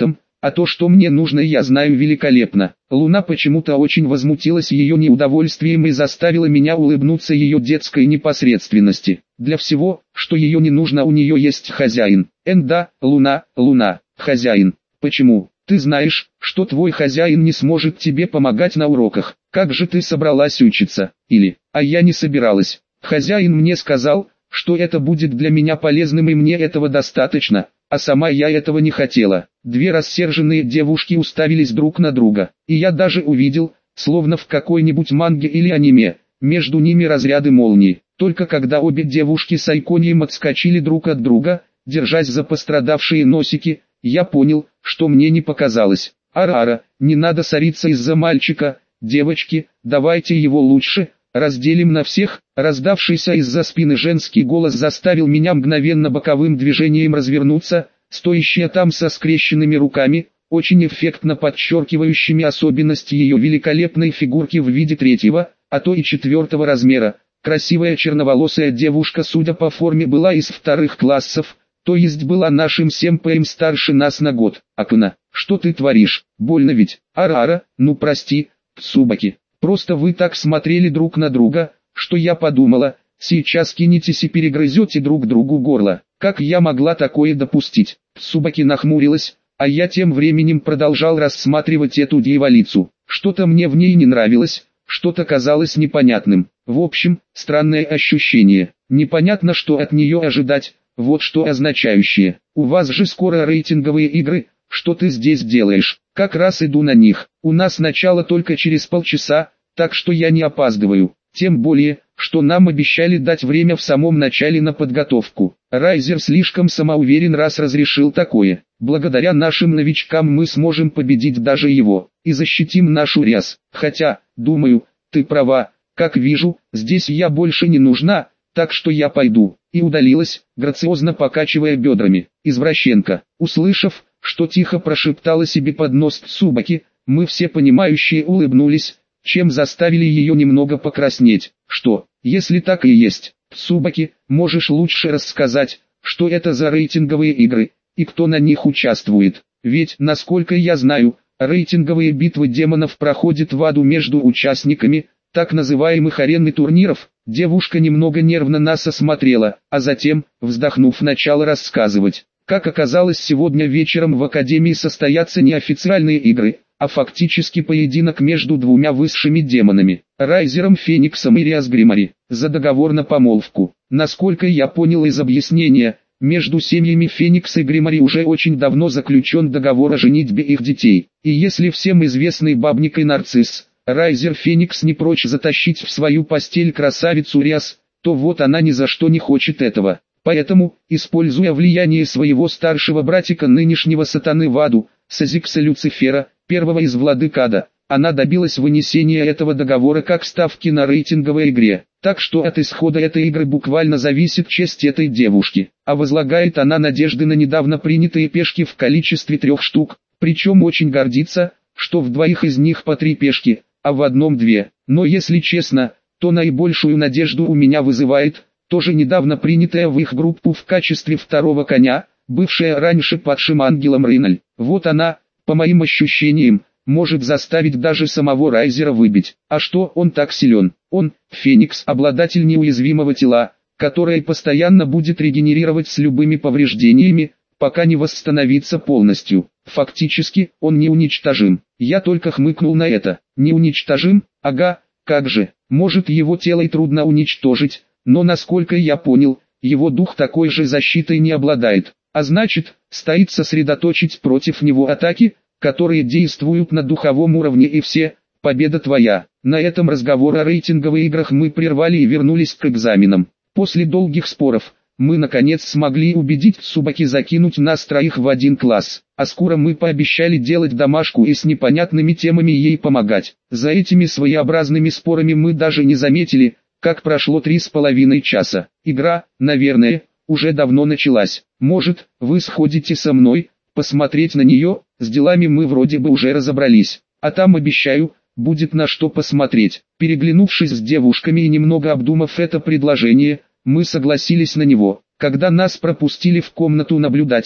А то, что мне нужно, я знаю великолепно. Луна почему-то очень возмутилась ее неудовольствием и заставила меня улыбнуться ее детской непосредственности. Для всего, что ее не нужно, у нее есть хозяин. Эн да, Луна, Луна, хозяин. Почему? Ты знаешь, что твой хозяин не сможет тебе помогать на уроках. Как же ты собралась учиться? Или, а я не собиралась. Хозяин мне сказал, что это будет для меня полезным и мне этого достаточно, а сама я этого не хотела. Две рассерженные девушки уставились друг на друга, и я даже увидел, словно в какой-нибудь манге или аниме, между ними разряды молний. Только когда обе девушки с айконьем отскочили друг от друга, держась за пострадавшие носики, я понял, что мне не показалось. Ара-ара, не надо ссориться из-за мальчика, девочки, давайте его лучше разделим на всех. Раздавшийся из-за спины женский голос заставил меня мгновенно боковым движением развернуться, стоящая там со скрещенными руками, очень эффектно подчеркивающими особенности ее великолепной фигурки в виде третьего, а то и четвертого размера. Красивая черноволосая девушка, судя по форме, была из вторых классов, то есть была нашим семпэем старше нас на год. Акуна, что ты творишь? Больно ведь? Ара-ара, ну прости, Цубаки. Просто вы так смотрели друг на друга, что я подумала, сейчас кинетесь и перегрызете друг другу горло. Как я могла такое допустить? Цубаки нахмурилась, а я тем временем продолжал рассматривать эту дьяволицу. Что-то мне в ней не нравилось, что-то казалось непонятным. В общем, странное ощущение. Непонятно, что от нее ожидать, вот что означающее. У вас же скоро рейтинговые игры, что ты здесь делаешь? Как раз иду на них. У нас начало только через полчаса, так что я не опаздываю. Тем более, что нам обещали дать время в самом начале на подготовку. Райзер слишком самоуверен, раз разрешил такое. Благодаря нашим новичкам мы сможем победить даже его, и защитим нашу ряс. Хотя, думаю, ты права, как вижу, здесь я больше не нужна, так что я пойду. И удалилась, грациозно покачивая бедрами. Извращенка. Услышав, что тихо прошептала себе под нос Цубаки, мы все понимающие улыбнулись, чем заставили ее немного покраснеть. Что, если так и есть, Цубаки, можешь лучше рассказать, что это за рейтинговые игры, и кто на них участвует? Ведь, насколько я знаю, рейтинговые битвы демонов проходят в аду между участниками так называемых арен и турниров. Девушка немного нервно нас осмотрела, а затем, вздохнув, начала рассказывать. Как оказалось, сегодня вечером в Академии состоятся не официальные игры, а фактически поединок между двумя высшими демонами, Райзером Фениксом и Риас Гримари, за договор на помолвку. Насколько я понял из объяснения, между семьями Феникс и Гримари уже очень давно заключен договор о женитьбе их детей. И если всем известный бабник и нарцисс, Райзер Феникс не прочь затащить в свою постель красавицу Риас, то вот она ни за что не хочет этого. Поэтому, используя влияние своего старшего братика нынешнего сатаны в аду, Сазикса Люцифера, первого из владык ада, она добилась вынесения этого договора как ставки на рейтинговой игре. Так что от исхода этой игры буквально зависит честь этой девушки. А возлагает она надежды на недавно принятые пешки в количестве трех штук, причем очень гордится, что в двоих из них по три пешки, а в одном две. Но если честно, то наибольшую надежду у меня вызывает, тоже недавно принятая в их группу в качестве второго коня, бывшая раньше падшим ангелом Рейналь. Вот она, по моим ощущениям, может заставить даже самого Райзера выбить. А что он так силен? Он, Феникс, обладатель неуязвимого тела, которое постоянно будет регенерировать с любыми повреждениями, пока не восстановится полностью. Фактически, он неуничтожим. Я только хмыкнул на это. Неуничтожим? Ага, как же. Может, его тело и трудно уничтожить, но насколько я понял, его дух такой же защитой не обладает. А значит, стоит сосредоточить против него атаки, которые действуют на духовом уровне, и все, победа твоя. На этом разговор о рейтинговых играх мы прервали и вернулись к экзаменам. После долгих споров, мы наконец смогли убедить Цубаки закинуть нас троих в один класс. А скоро мы пообещали делать домашку и с непонятными темами ей помогать. За этими своеобразными спорами мы даже не заметили, как прошло три с половиной часа. Игра, наверное, уже давно началась. Может, вы сходите со мной, посмотреть на нее? С делами мы вроде бы уже разобрались. А там, обещаю, будет на что посмотреть. Переглянувшись с девушками и немного обдумав это предложение, мы согласились на него. Когда нас пропустили в комнату наблюдателей,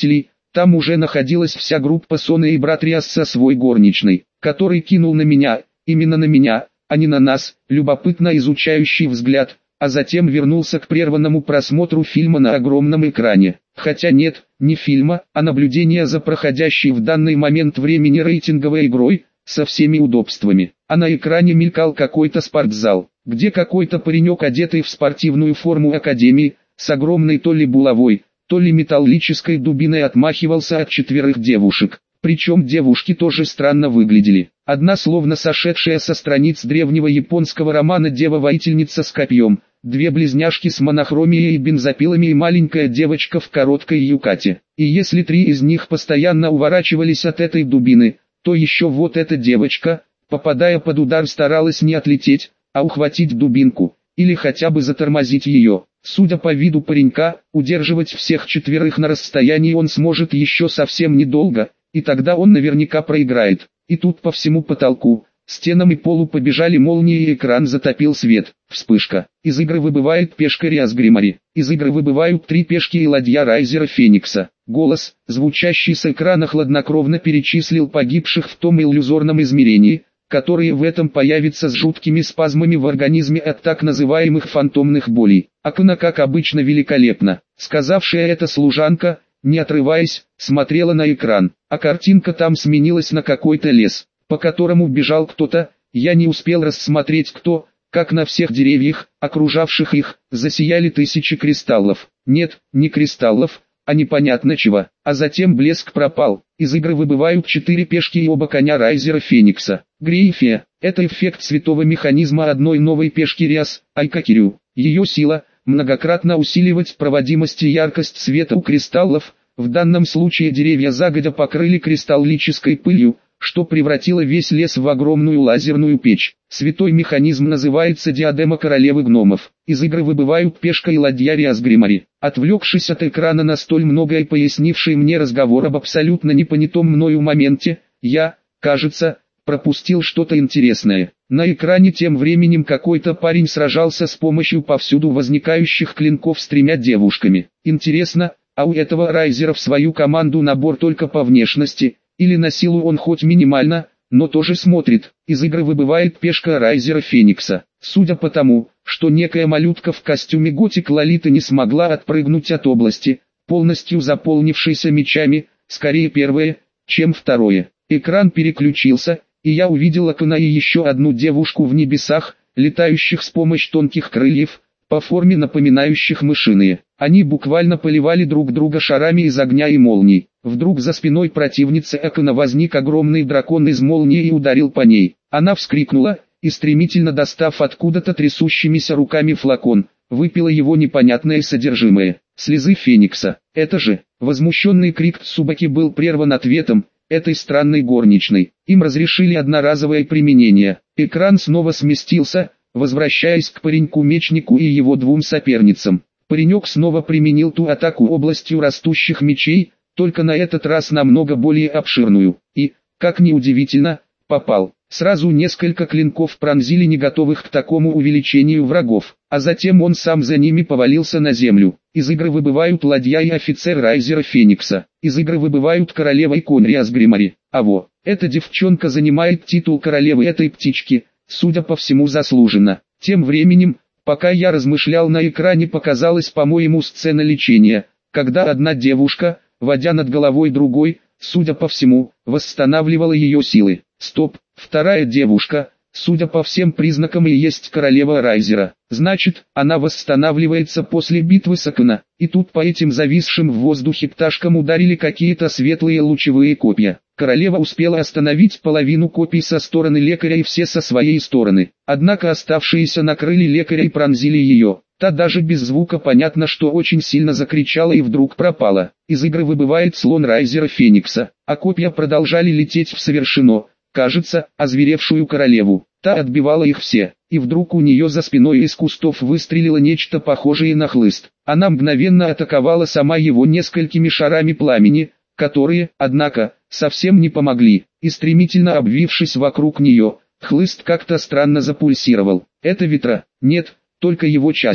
Там уже находилась вся группа Сона и брат Риас со свой горничной, который кинул на меня, именно на меня, а не на нас, любопытно изучающий взгляд, а затем вернулся к прерванному просмотру фильма на огромном экране. Хотя нет, не фильма, а наблюдения за проходящей в данный момент времени рейтинговой игрой, со всеми удобствами. А на экране мелькал какой-то спортзал, где какой-то паренек, одетый в спортивную форму академии, с огромной то ли булавой, то ли металлической дубиной отмахивался от четверых девушек. Причем девушки тоже странно выглядели. Одна словно сошедшая со страниц древнего японского романа дева-воительница с копьем, две близняшки с монохромией и бензопилами и маленькая девочка в короткой юкате. И если три из них постоянно уворачивались от этой дубины, то еще вот эта девочка, попадая под удар, старалась не отлететь, а ухватить дубинку, или хотя бы затормозить ее. Судя по виду паренька, удерживать всех четверых на расстоянии он сможет еще совсем недолго, и тогда он наверняка проиграет. И тут по всему потолку, стенам и полу побежали молнии и экран затопил свет. Вспышка. Из игры выбывает пешка Риас Гримари. Из игры выбывают три пешки и ладья Райзера Феникса. Голос, звучащий с экрана, хладнокровно перечислил погибших в том иллюзорном измерении, которые в этом появятся с жуткими спазмами в организме от так называемых фантомных болей. Акуна, как обычно, великолепно. Сказавшая это служанка, не отрываясь, смотрела на экран, а картинка там сменилась на какой-то лес, по которому бежал кто-то. Я не успел рассмотреть кто, как на всех деревьях, окружавших их, засияли тысячи кристаллов. Нет, не кристаллов, а непонятно чего. А затем блеск пропал. Из игры выбывают четыре пешки и оба коня Райзера Феникса. Грейфия – это эффект святого механизма одной новой пешки Риас, Айкакирю. Ее сила – многократно усиливать проводимость и яркость света у кристаллов. В данном случае деревья загодя покрыли кристаллической пылью, что превратило весь лес в огромную лазерную печь. Святой механизм называется диадема королевы гномов. Из игры выбывают пешка и ладья Риас Гримари. Отвлекшись от экрана на столь многое пояснивший мне разговор об абсолютно непонятом мною моменте, я, кажется, пропустил что-то интересное. На экране тем временем какой-то парень сражался с помощью повсюду возникающих клинков с тремя девушками. Интересно, а у этого Райзера в свою команду набор только по внешности, или на силу он хоть минимально, но тоже смотрит. Из игры выбывает пешка Райзера Феникса. Судя по тому, что некая малютка в костюме готик Лолиты не смогла отпрыгнуть от области, полностью заполнившейся мечами, скорее первое, чем второе. Экран переключился, и я увидел Акуна и еще одну девушку в небесах, летающих с помощью тонких крыльев, по форме напоминающих мышиные. Они буквально поливали друг друга шарами из огня и молний. Вдруг за спиной противницы Акуна возник огромный дракон из молнии и ударил по ней. Она вскрикнула, и стремительно достав откуда-то трясущимися руками флакон, выпила его непонятное содержимое. Слезы Феникса. Это же, возмущенный крик Цубаки был прерван ответом этой странной горничной. Им разрешили одноразовое применение. Экран снова сместился, возвращаясь к пареньку-мечнику и его двум соперницам. Паренек снова применил ту атаку областью растущих мечей, только на этот раз намного более обширную. И, как ни удивительно, попал. Сразу несколько клинков пронзили не готовых к такому увеличению врагов, а затем он сам за ними повалился на землю. Из игры выбывают ладья и офицер Райзера Феникса. Из игры выбывают королева и конь Риас Гримари. А во, эта девчонка занимает титул королевы этой птички, судя по всему заслуженно. Тем временем, пока я размышлял, на экране показалась, по-моему, сцена лечения, когда одна девушка, водя над головой другой, судя по всему, восстанавливала ее силы. Стоп, вторая девушка, судя по всем признакам, и есть королева Райзера. Значит, она восстанавливается после битвы с Акуна. И тут по этим зависшим в воздухе пташкам ударили какие-то светлые лучевые копья. Королева успела остановить половину копий со стороны лекаря и все со своей стороны. Однако оставшиеся накрыли лекаря и пронзили ее. Та даже без звука, понятно, что очень сильно закричала и вдруг пропала. Из игры выбывает слон Райзера Феникса, а копья продолжали лететь в совершенно, кажется, озверевшую королеву. Та отбивала их все, и вдруг у нее за спиной из кустов выстрелило нечто похожее на хлыст. Она мгновенно атаковала сама его несколькими шарами пламени, которые, однако, совсем не помогли, и стремительно обвившись вокруг нее, хлыст как-то странно запульсировал. Это ветра? Нет, только его часть.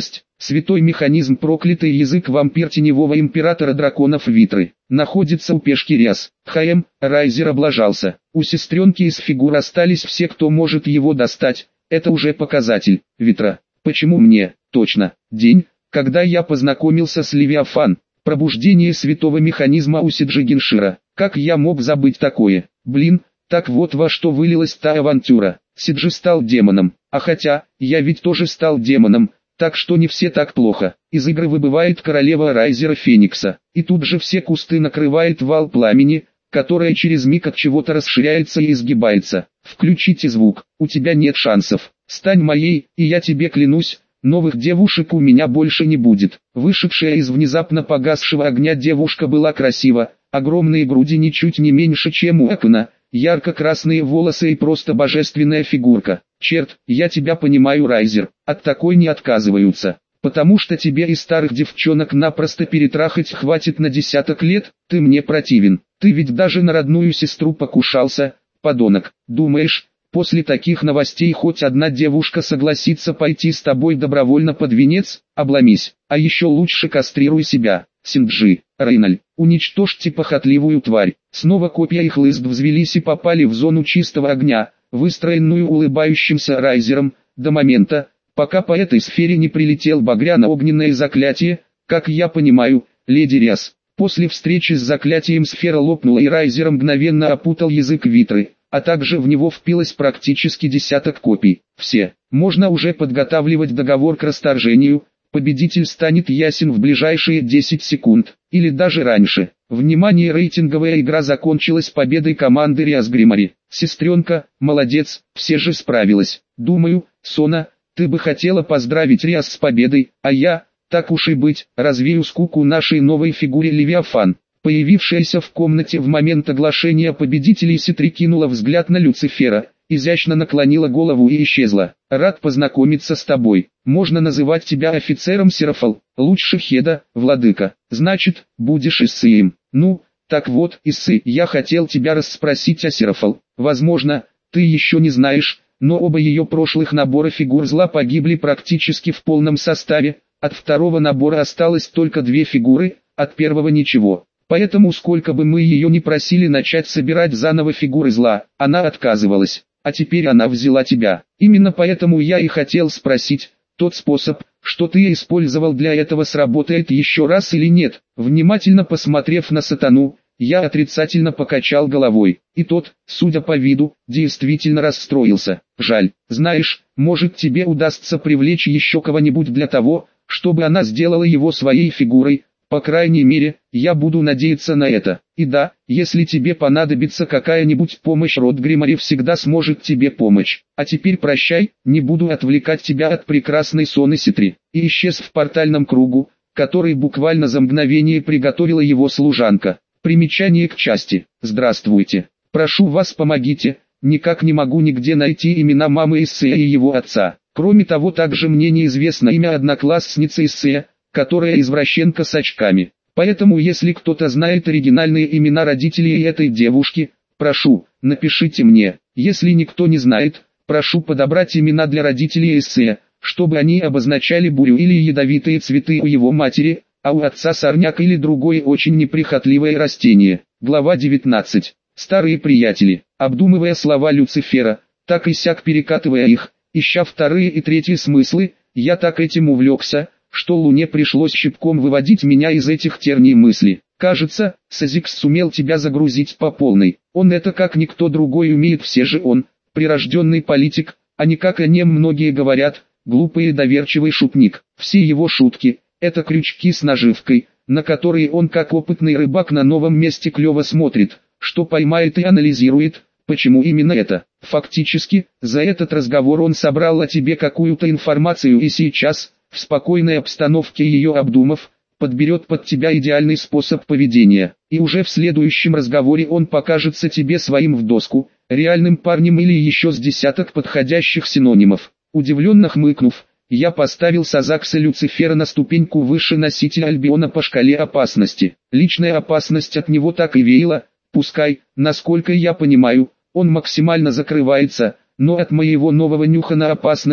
Святой механизм проклятый язык вампир теневого императора драконов Витры. Находится у пешки Ряс. ХМ, Райзер облажался. У сестренки из фигур остались все, кто может его достать. Это уже показатель. Витра. Почему мне? Точно. День, когда я познакомился с Левиафан. Пробуждение святого механизма у Сиджи-Геншира. Как я мог забыть такое? Блин, так вот во что вылилась та авантюра. Сиджи стал демоном. А хотя, я ведь тоже стал демоном. Так что не все так плохо. Из игры выбывает королева Райзера Феникса. И тут же все кусты накрывает вал пламени, которая через миг от чего-то расширяется и изгибается. Включите звук. У тебя нет шансов. Стань моей, и я тебе клянусь, новых девушек у меня больше не будет. Вышедшая из внезапно погасшего огня девушка была красива, огромные груди ничуть не меньше, чем у Экона, ярко-красные волосы и просто божественная фигурка. Черт, я тебя понимаю, Райзер, от такой не отказываются. Потому что тебе и старых девчонок напросто перетрахать хватит на десяток лет, ты мне противен. Ты ведь даже на родную сестру покушался, подонок. Думаешь, после таких новостей хоть одна девушка согласится пойти с тобой добровольно под венец? Обломись, а еще лучше кастрируй себя. Синджи, Рейналь, уничтожьте похотливую тварь. Снова копья и хлыст взвелись и попали в зону чистого огня, выстроенную улыбающимся Райзером, до момента, пока по этой сфере не прилетел багряно-огненное заклятие, как я понимаю, леди Ряс. После встречи с заклятием сфера лопнула и Райзер мгновенно опутал язык Витры, а также в него впилось практически десяток копий. Все, можно уже подготавливать договор к расторжению, победитель станет ясен в ближайшие десять секунд, или даже раньше. Внимание, рейтинговая игра закончилась победой команды Ряс Гримари. Сестренка, молодец, все же справилась. Думаю, Сона, ты бы хотела поздравить Ряс с победой, а я, так уж и быть, развею скуку нашей новой фигуре Левиафан. Появившаяся в комнате в момент оглашения победителей Ситри кинула взгляд на Люцифера, изящно наклонила голову и исчезла. Рад познакомиться с тобой. Можно называть тебя офицером Серафал, лучше Хеда, владыка. Значит, будешь Иссеем. Ну, так вот, Иссы, я хотел тебя расспросить о Серафал. Возможно, ты еще не знаешь, но оба ее прошлых набора фигур зла погибли практически в полном составе. От второго набора осталось только две фигуры, от первого ничего. Поэтому сколько бы мы ее ни просили начать собирать заново фигуры зла, она отказывалась. А теперь она взяла тебя. Именно поэтому я и хотел спросить, тот способ, что ты использовал для этого, сработает еще раз или нет? Внимательно посмотрев на сатану, я отрицательно покачал головой. И тот, судя по виду, действительно расстроился. Жаль, знаешь, может тебе удастся привлечь еще кого-нибудь для того, чтобы она сделала его своей фигурой. По крайней мере, я буду надеяться на это. И да, если тебе понадобится какая-нибудь помощь, род Гримари всегда сможет тебе помочь. А теперь прощай, не буду отвлекать тебя от прекрасной Соны Ситри. И исчез в портальном кругу, который буквально за мгновение приготовила его служанка. Примечание к части. Здравствуйте. Прошу вас, помогите. Никак не могу нигде найти имена мамы Иссея и его отца. Кроме того, также мне неизвестно имя одноклассницы Иссея, которая извращенка с очками. Поэтому если кто-то знает оригинальные имена родителей этой девушки, прошу, напишите мне. Если никто не знает, прошу подобрать имена для родителей Иссея, чтобы они обозначали бурю или ядовитые цветы у его матери, а у отца сорняк или другое очень неприхотливое растение. Глава девятнадцать. Старые приятели. Обдумывая слова Люцифера, так и сяк перекатывая их, ища вторые и третьи смыслы, я так этим увлекся, что Луне пришлось щипком выводить меня из этих терний мыслей. Кажется, Сазикс сумел тебя загрузить по полной. Он это как никто другой умеет, все же он, прирожденный политик, а не как о нем многие говорят, глупый и доверчивый шутник. Все его шутки – это крючки с наживкой, на которые он как опытный рыбак на новом месте клево смотрит, что поймает и анализирует, почему именно это. Фактически, за этот разговор он собрал о тебе какую-то информацию и сейчас, в спокойной обстановке ее обдумав, подберет под тебя идеальный способ поведения. И уже в следующем разговоре он покажется тебе своим в доску, реальным парнем или еще с десяток подходящих синонимов. Удивленно хмыкнув, я поставил Сазакса Люцифера на ступеньку выше носителя Альбиона по шкале опасности. Личная опасность от него так и веяла, пускай, насколько я понимаю, он максимально закрывается, но от моего нового нюха на опасность,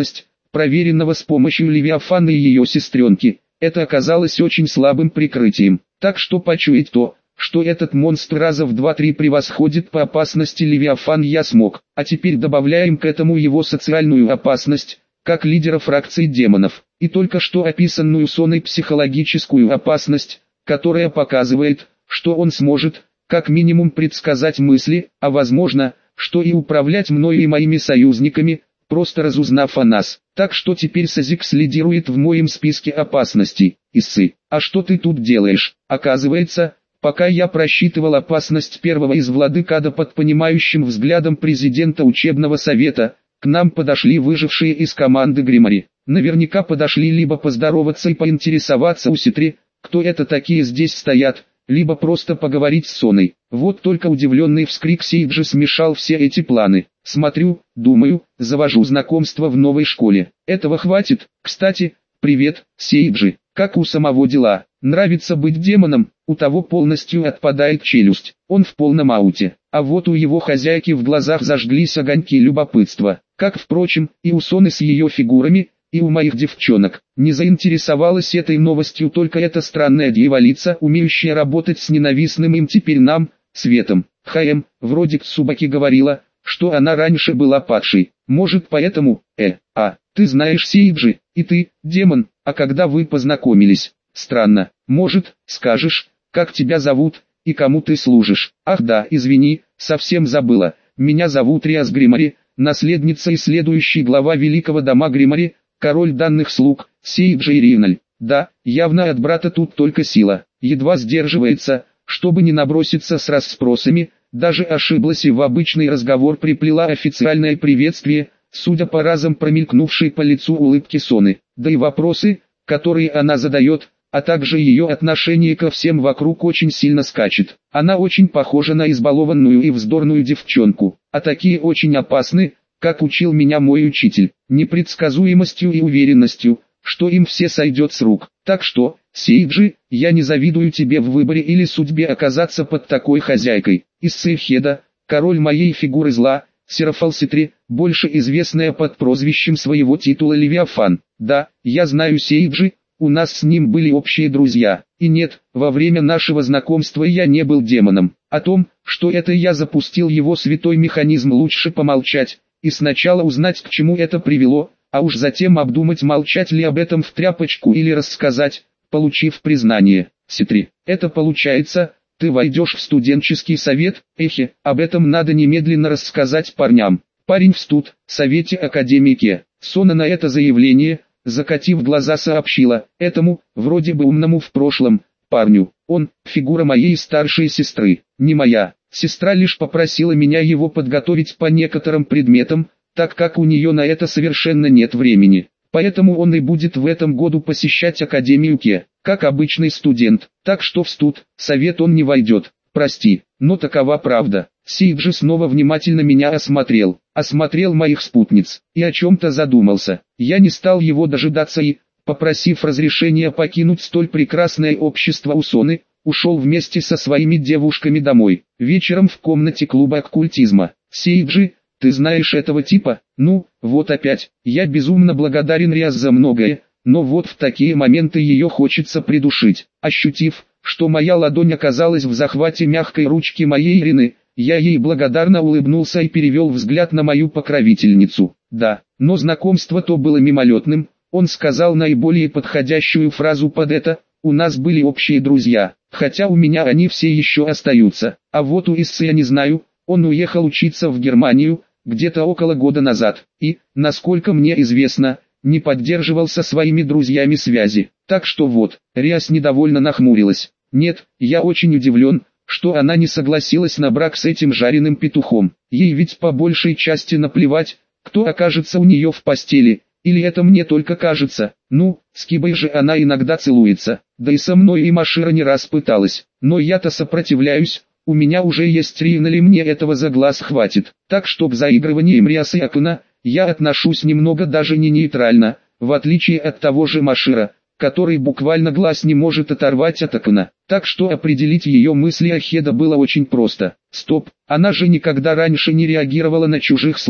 проверенного с помощью Левиафана и ее сестренки, это оказалось очень слабым прикрытием. Так что почуять то, что этот монстр раза в два-три превосходит по опасности Левиафан, я смог. А теперь добавляем к этому его социальную опасность, как лидера фракции демонов, и только что описанную Соной психологическую опасность, которая показывает, что он сможет, как минимум, предсказать мысли, а возможно, что и управлять мною и моими союзниками, просто разузнав о нас. Так что теперь Сазикс лидирует в моем списке опасностей. Иссы, а что ты тут делаешь? Оказывается, пока я просчитывал опасность первого из владык ада под понимающим взглядом президента учебного совета, к нам подошли выжившие из команды Гримари. Наверняка подошли либо поздороваться и поинтересоваться у Ситри, кто это такие здесь стоят, либо просто поговорить с Соной. Вот только удивленный вскрик Сейджи смешал все эти планы. Смотрю, думаю, завожу знакомство в новой школе. Этого хватит. Кстати, привет, Сейджи. Как у самого дела? Нравится быть демоном? У того полностью отпадает челюсть. Он в полном ауте. А вот у его хозяйки в глазах зажглись огоньки любопытства. Как, впрочем, и у Соны с ее фигурами, и у моих девчонок. Не заинтересовалась этой новостью только эта странная дьяволица, умеющая работать с ненавистным им теперь нам, Светом. Хаем, вроде Цубаки говорила, что она раньше была падшей. Может поэтому, э, а, ты знаешь Сейджи, и ты, демон, а когда вы познакомились? Странно. Может, скажешь, как тебя зовут, и кому ты служишь? Ах да, извини, совсем забыла. Меня зовут Риас Гримари, наследница и следующий глава великого дома Гримари, король данных слуг, Сейджи Ривналь. Да, явно от брата тут только сила. Едва сдерживается, чтобы не наброситься с расспросами, даже ошиблась и в обычный разговор приплела официальное приветствие, судя по разом промелькнувшей по лицу улыбки Соны. Да и вопросы, которые она задает, а также ее отношение ко всем вокруг очень сильно скачет. Она очень похожа на избалованную и вздорную девчонку, а такие очень опасны, как учил меня мой учитель, непредсказуемостью и уверенностью, что им все сойдет с рук. Так что, Сейджи, я не завидую тебе в выборе или судьбе оказаться под такой хозяйкой. Иссы Хеда, король моей фигуры зла, Серафалситри, больше известная под прозвищем своего титула Левиафан. Да, я знаю Сейджи, у нас с ним были общие друзья. И нет, во время нашего знакомства я не был демоном. О том, что это я запустил его святой механизм, лучше помолчать, и сначала узнать, к чему это привело, а уж затем обдумать, молчать ли об этом в тряпочку или рассказать, получив признание. Ситри, это получается, ты войдешь в студенческий совет? Эхе, об этом надо немедленно рассказать парням. Парень в студ, совете академики. Сона на это заявление, закатив глаза, сообщила, этому, вроде бы умному в прошлом, парню, он, фигура моей старшей сестры, не моя. Сестра лишь попросила меня его подготовить по некоторым предметам, так как у нее на это совершенно нет времени. Поэтому он и будет в этом году посещать Академию Ке, как обычный студент, так что в студ, совет он не войдет. Прости, но такова правда. Сейджи снова внимательно меня осмотрел, осмотрел моих спутниц, и о чем-то задумался. Я не стал его дожидаться и, попросив разрешения покинуть столь прекрасное общество у Соны, ушел вместе со своими девушками домой. Вечером в комнате клуба оккультизма. Сейджи, ты знаешь этого типа? Ну, вот опять. Я безумно благодарен Риас за многое, но вот в такие моменты ее хочется придушить. Ощутив, что моя ладонь оказалась в захвате мягкой ручки моей Ирины, я ей благодарно улыбнулся и перевел взгляд на мою покровительницу. Да, но знакомство то было мимолетным, он сказал наиболее подходящую фразу под это: «У нас были общие друзья, хотя у меня они все еще остаются». А вот у Иссы я не знаю, он уехал учиться в Германию, где-то около года назад, и, насколько мне известно, не поддерживал со своими друзьями связи. Так что вот, Риас недовольно нахмурилась. Нет, я очень удивлен, что она не согласилась на брак с этим жареным петухом. Ей ведь по большей части наплевать, кто окажется у нее в постели. Или это мне только кажется? Ну, с Кибой же она иногда целуется, да и со мной и Машира не раз пыталась, но я-то сопротивляюсь, у меня уже есть Ривналь, и мне этого за глаз хватит. Так что к заигрываниям Риаса и Акуна я отношусь немного даже не нейтрально, в отличие от того же Машира, который буквально глаз не может оторвать от Акуна. Так что определить ее мысли о Хеда было очень просто. Стоп, она же никогда раньше не реагировала на чужих слуг,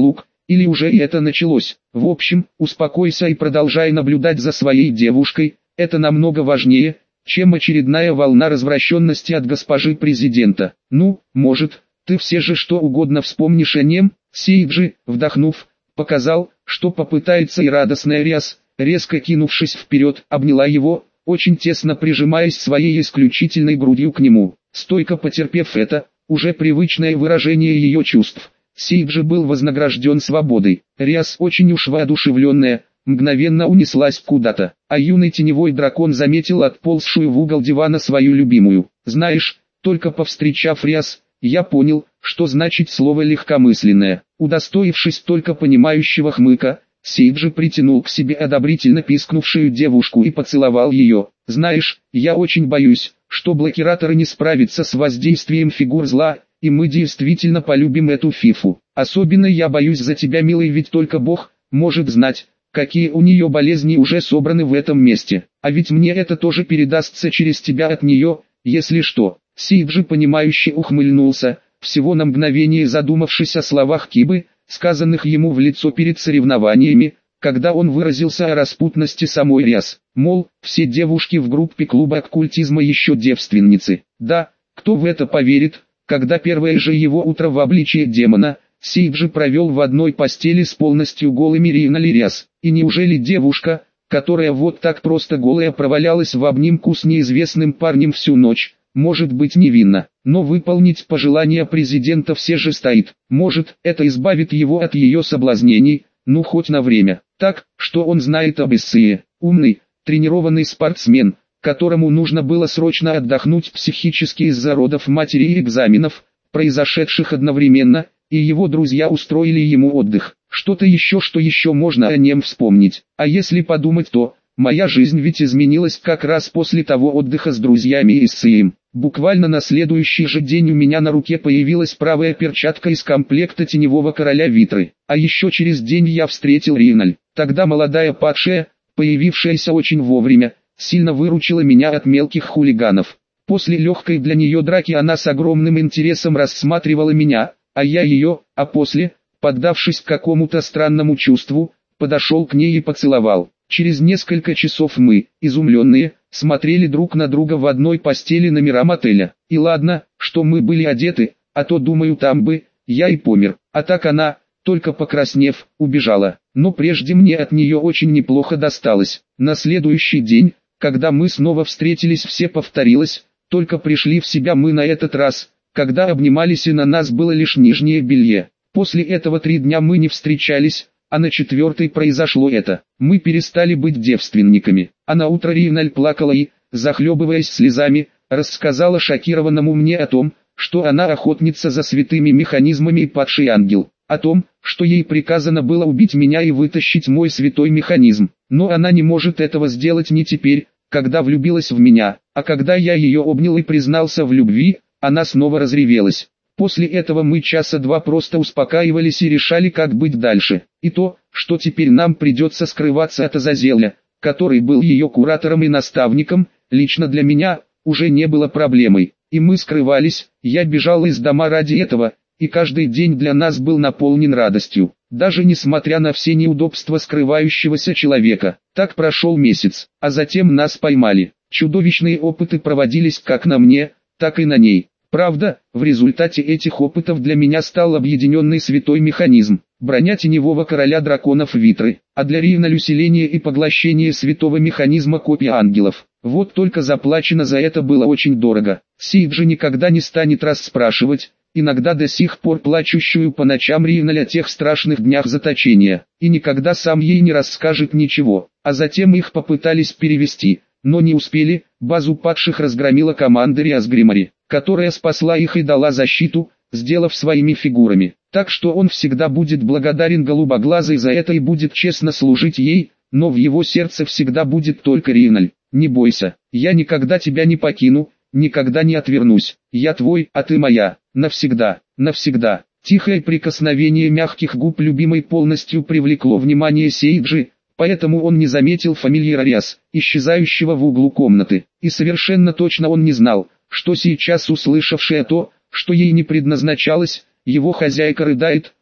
Или уже и это началось? В общем, успокойся и продолжай наблюдать за своей девушкой, это намного важнее, чем очередная волна развращенности от госпожи президента. Ну, может, ты все же что угодно вспомнишь о нем? Сейджи, вдохнув, показал, что попытается, и радостная Риас, резко кинувшись вперед, обняла его, очень тесно прижимаясь своей исключительной грудью к нему. Стойко потерпев это, уже привычное выражение ее чувств, Сейджи был вознагражден свободой. Риас, очень уж воодушевленная, мгновенно унеслась куда-то, а юный теневой дракон заметил отползшую в угол дивана свою любимую. Знаешь, только повстречав Риас, я понял, что значит слово легкомысленное. Удостоившись только понимающего хмыка, Сейджи притянул к себе одобрительно пискнувшую девушку и поцеловал ее. Знаешь, я очень боюсь, что блокираторы не справятся с воздействием фигур зла, и мы действительно полюбим эту фифу. Особенно я боюсь за тебя, милый, ведь только Бог может знать, какие у нее болезни уже собраны в этом месте. А ведь мне это тоже передастся через тебя от нее, если что. Сейджи понимающе ухмыльнулся, всего на мгновение задумавшись о словах Кибы, сказанных ему в лицо перед соревнованиями, когда он выразился о распутности самой Риас. Мол, все девушки в группе клуба оккультизма еще девственницы. Да, кто в это поверит, когда первое же его утро в обличье демона, Сейджи провел в одной постели с полностью голыми Риналь и Риас. И неужели девушка, которая вот так просто голая провалялась в обнимку с неизвестным парнем всю ночь, может быть невинна? Но выполнить пожелание президента все же стоит. Может, это избавит его от ее соблазнений, ну хоть на время. Так, что он знает об Иссее. Умный, тренированный спортсмен, которому нужно было срочно отдохнуть психически из-за родов матери и экзаменов, произошедших одновременно, и его друзья устроили ему отдых. Что-то еще, что еще можно о нем вспомнить. А если подумать, то моя жизнь ведь изменилась как раз после того отдыха с друзьями и Иссеем. Буквально на следующий же день у меня на руке появилась правая перчатка из комплекта Теневого Короля Витры. А еще через день я встретил Риналь. Тогда молодая падшая, появившаяся очень вовремя, сильно выручила меня от мелких хулиганов. После легкой для нее драки она с огромным интересом рассматривала меня, а я ее, а после, поддавшись какому-то странному чувству, подошел к ней и поцеловал. Через несколько часов мы, изумленные, смотрели друг на друга в одной постели номера мотеля. И ладно, что мы были одеты, а то, думаю, там бы, я и помер. А так она, только покраснев, убежала. Но прежде мне от нее очень неплохо досталось. На следующий день, когда мы снова встретились, все повторилось, только пришли в себя мы на этот раз, когда обнимались и на нас было лишь нижнее белье. После этого три дня мы не встречались, а на четвертый произошло это. Мы перестали быть девственниками. А на утро Риналь плакала и, захлебываясь слезами, рассказала шокированному мне о том, что она охотница за святыми механизмами и падший ангел. О том, что ей приказано было убить меня и вытащить мой святой механизм. Но она не может этого сделать не теперь, когда влюбилась в меня, а когда я ее обнял и признался в любви, она снова разревелась. После этого мы часа два просто успокаивались и решали, как быть дальше. И то, что теперь нам придется скрываться от Азазеля, который был ее куратором и наставником, лично для меня, уже не было проблемой. И мы скрывались, я бежал из дома ради этого, и каждый день для нас был наполнен радостью. Даже несмотря на все неудобства скрывающегося человека. Так прошел месяц, а затем нас поймали. Чудовищные опыты проводились как на мне, так и на ней. Правда, в результате этих опытов для меня стал объединенный святой механизм, броня Теневого Короля Драконов Витры, а для Риналь усиление и поглощение святого механизма копия ангелов. Вот только заплачено за это было очень дорого. Сейджи никогда не станет расспрашивать, иногда до сих пор плачущую по ночам Риналь о тех страшных днях заточения, и никогда сам ей не расскажет ничего. А затем их попытались перевести, но не успели. Базу падших разгромила команда Риас Гримари, которая спасла их и дала защиту, сделав своими фигурами. Так что он всегда будет благодарен голубоглазой за это и будет честно служить ей, но в его сердце всегда будет только Риналь. Не бойся, я никогда тебя не покину, никогда не отвернусь. Я твой, а ты моя, навсегда, навсегда. Тихое прикосновение мягких губ любимой полностью привлекло внимание Сейджи, поэтому он не заметил фамильяра Риас, исчезающего в углу комнаты. И совершенно точно он не знал, что сейчас, услышавшая то, что ей не предназначалось, его хозяйка рыдает,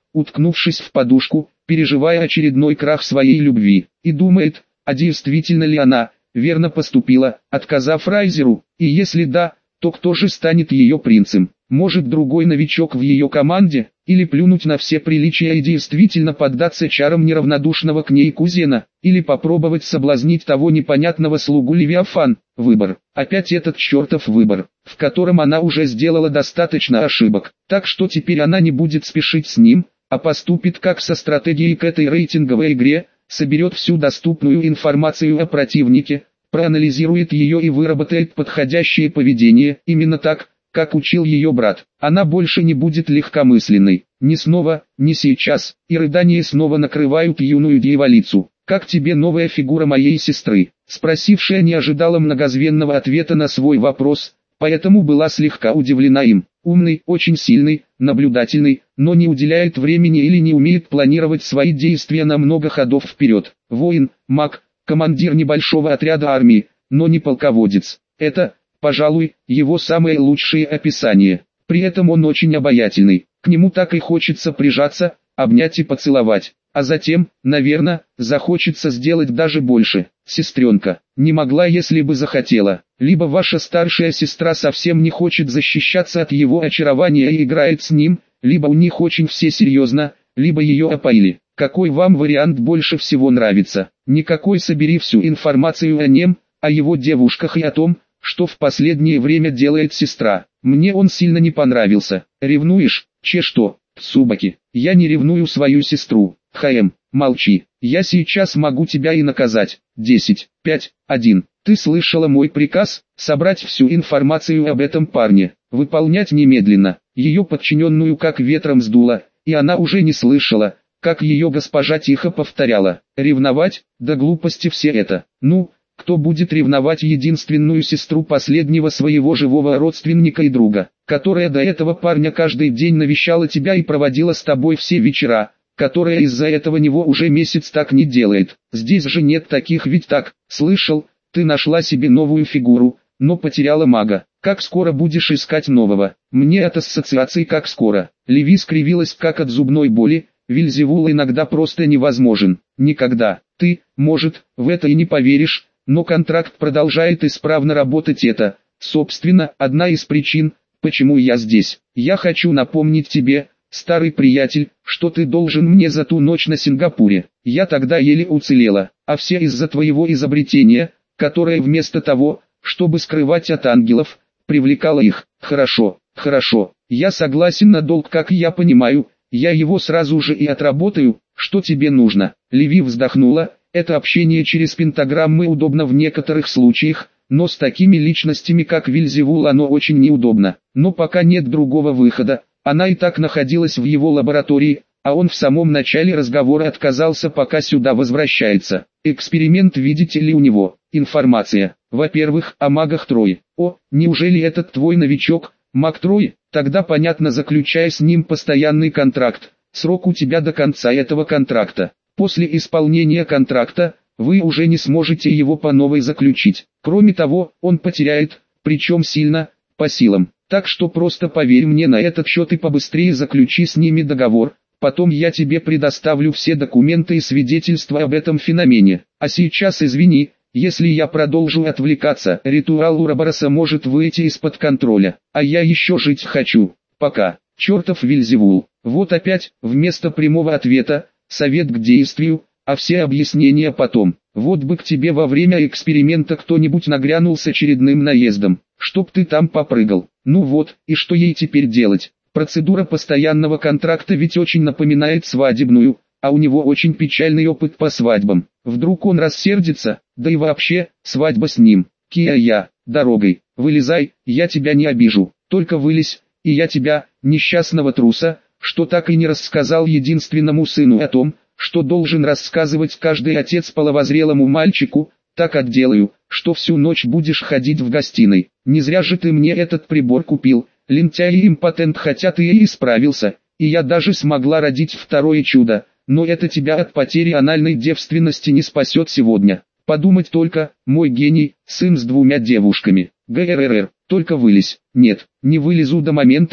уткнувшись в подушку, переживая очередной крах своей любви, и думает, а действительно ли она верно поступила, отказав Райзеру, и если да, то кто же станет ее принцем? Может другой новичок в ее команде, или плюнуть на все приличия и действительно поддаться чарам неравнодушного к ней кузена, или попробовать соблазнить того непонятного слугу Левиафан? Выбор. Опять этот чертов выбор, в котором она уже сделала достаточно ошибок, так что теперь она не будет спешить с ним, а поступит как со стратегией к этой рейтинговой игре, соберет всю доступную информацию о противнике, проанализирует ее и выработает подходящее поведение, именно так, как учил ее брат. Она больше не будет легкомысленной, ни снова, ни сейчас, и рыдания снова накрывают юную дьяволицу. «Как тебе новая фигура моей сестры?» Спросившая не ожидала многозвенного ответа на свой вопрос, поэтому была слегка удивлена им. Умный, очень сильный, наблюдательный, но не уделяет времени или не умеет планировать свои действия на много ходов вперед. Воин, маг, командир небольшого отряда армии, но не полководец. Это, пожалуй, его самое лучшее описание. При этом он очень обаятельный. К нему так и хочется прижаться, обнять и поцеловать. А затем, наверное, захочется сделать даже больше. Сестренка, не могла, если бы захотела. Либо ваша старшая сестра совсем не хочет защищаться от его очарования и играет с ним, либо у них очень все серьезно, либо ее опоили. Какой вам вариант больше всего нравится? Никакой. Собери всю информацию о нем, о его девушках и о том, что в последнее время делает сестра. Мне он сильно не понравился. Ревнуешь? Че что? Цубаки. Я не ревную свою сестру. ХМ, молчи. Я сейчас могу тебя и наказать. десять, пять, один. Ты слышала мой приказ? Собрать всю информацию об этом парне. Выполнять немедленно. Ее подчиненную как ветром сдуло, и она уже не слышала, как ее госпожа тихо повторяла. Ревновать? Да глупости все это. Ну, кто будет ревновать единственную сестру последнего своего живого родственника и друга, которая до этого парня каждый день навещала тебя и проводила с тобой все вечера, которая из-за этого него уже месяц так не делает. Здесь же нет таких, ведь так? Слышал, ты нашла себе новую фигуру, но потеряла мага. Как скоро будешь искать нового? Мне от ассоциаций как скоро. Леви скривилась как от зубной боли. Вельзевул иногда просто невозможен. Никогда. Ты, может, в это и не поверишь, но контракт продолжает исправно работать. Это, собственно, одна из причин, почему я здесь. Я хочу напомнить тебе, старый приятель, что ты должен мне за ту ночь на Сингапуре. Я тогда еле уцелела, а все из-за твоего изобретения, которое вместо того, чтобы скрывать от ангелов, привлекало их. Хорошо, хорошо, я согласен на долг, как я понимаю, я его сразу же и отработаю. Что тебе нужно? Леви вздохнула. Это общение через пентаграммы удобно в некоторых случаях, но с такими личностями как Вельзевул оно очень неудобно. Но пока нет другого выхода. Она и так находилась в его лаборатории, а он в самом начале разговора отказался, пока сюда возвращается. Эксперимент, видите ли, у него. Информация. Во-первых, о магах Трое. О, неужели этот твой новичок, маг Трое? Тогда понятно, заключая с ним постоянный контракт. Срок у тебя до конца этого контракта. После исполнения контракта, вы уже не сможете его по новой заключить. Кроме того, он потеряет, причем сильно, по силам. Так что просто поверь мне на этот счет и побыстрее заключи с ними договор, потом я тебе предоставлю все документы и свидетельства об этом феномене. А сейчас извини, если я продолжу отвлекаться, ритуал Урабороса может выйти из-под контроля, а я еще жить хочу. Пока. Чертов Вельзевул. Вот опять, вместо прямого ответа, совет к действию, а все объяснения потом. Вот бы к тебе во время эксперимента кто-нибудь нагрянул с очередным наездом, чтоб ты там попрыгал. Ну вот, и что ей теперь делать? Процедура постоянного контракта ведь очень напоминает свадебную, а у него очень печальный опыт по свадьбам. Вдруг он рассердится, да и вообще, свадьба с ним. Кия, я, дорогой, вылезай, я тебя не обижу, только вылезь, и я тебя, несчастного труса, что так и не рассказал единственному сыну о том, что должен рассказывать каждый отец половозрелому мальчику, так отделаю, что всю ночь будешь ходить в гостиной. Не зря же ты мне этот прибор купил, лентяй и импотент, хотя ты и исправился, и я даже смогла родить второе чудо, но это тебя от потери анальной девственности не спасет сегодня. Подумать только, мой гений, сын с двумя девушками. ГРРР, только вылезь. Нет, не вылезу до момента,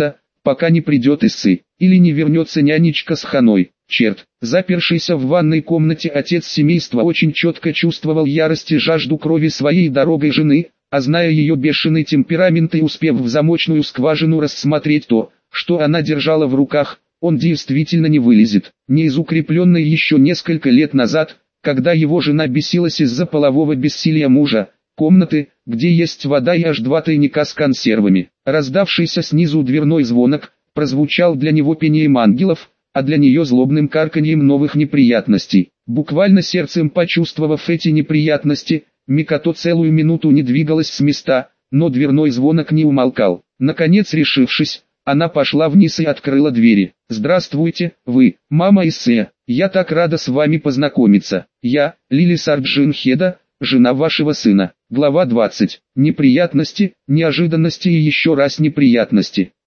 пока не придет Иссы, или не вернется нянечка с Ханой. Черт, запершийся в ванной комнате отец семейства очень четко чувствовал ярость и жажду крови своей дорогой жены, а зная ее бешеный темперамент и успев в замочную скважину рассмотреть то, что она держала в руках, он действительно не вылезет. Не из укрепленной еще несколько лет назад, когда его жена бесилась из-за полового бессилия мужа, комнаты, где есть вода и аж два тайника с консервами. Раздавшийся снизу дверной звонок, прозвучал для него пением ангелов, а для нее злобным карканьем новых неприятностей. Буквально сердцем почувствовав эти неприятности, Микото целую минуту не двигалась с места, но дверной звонок не умолкал. Наконец решившись, она пошла вниз и открыла двери. «Здравствуйте, вы, мама Иссе, я так рада с вами познакомиться. Я, Лили Сарджин Хеда, жена вашего сына». Глава двадцать. Неприятности, неожиданности и еще раз неприятности.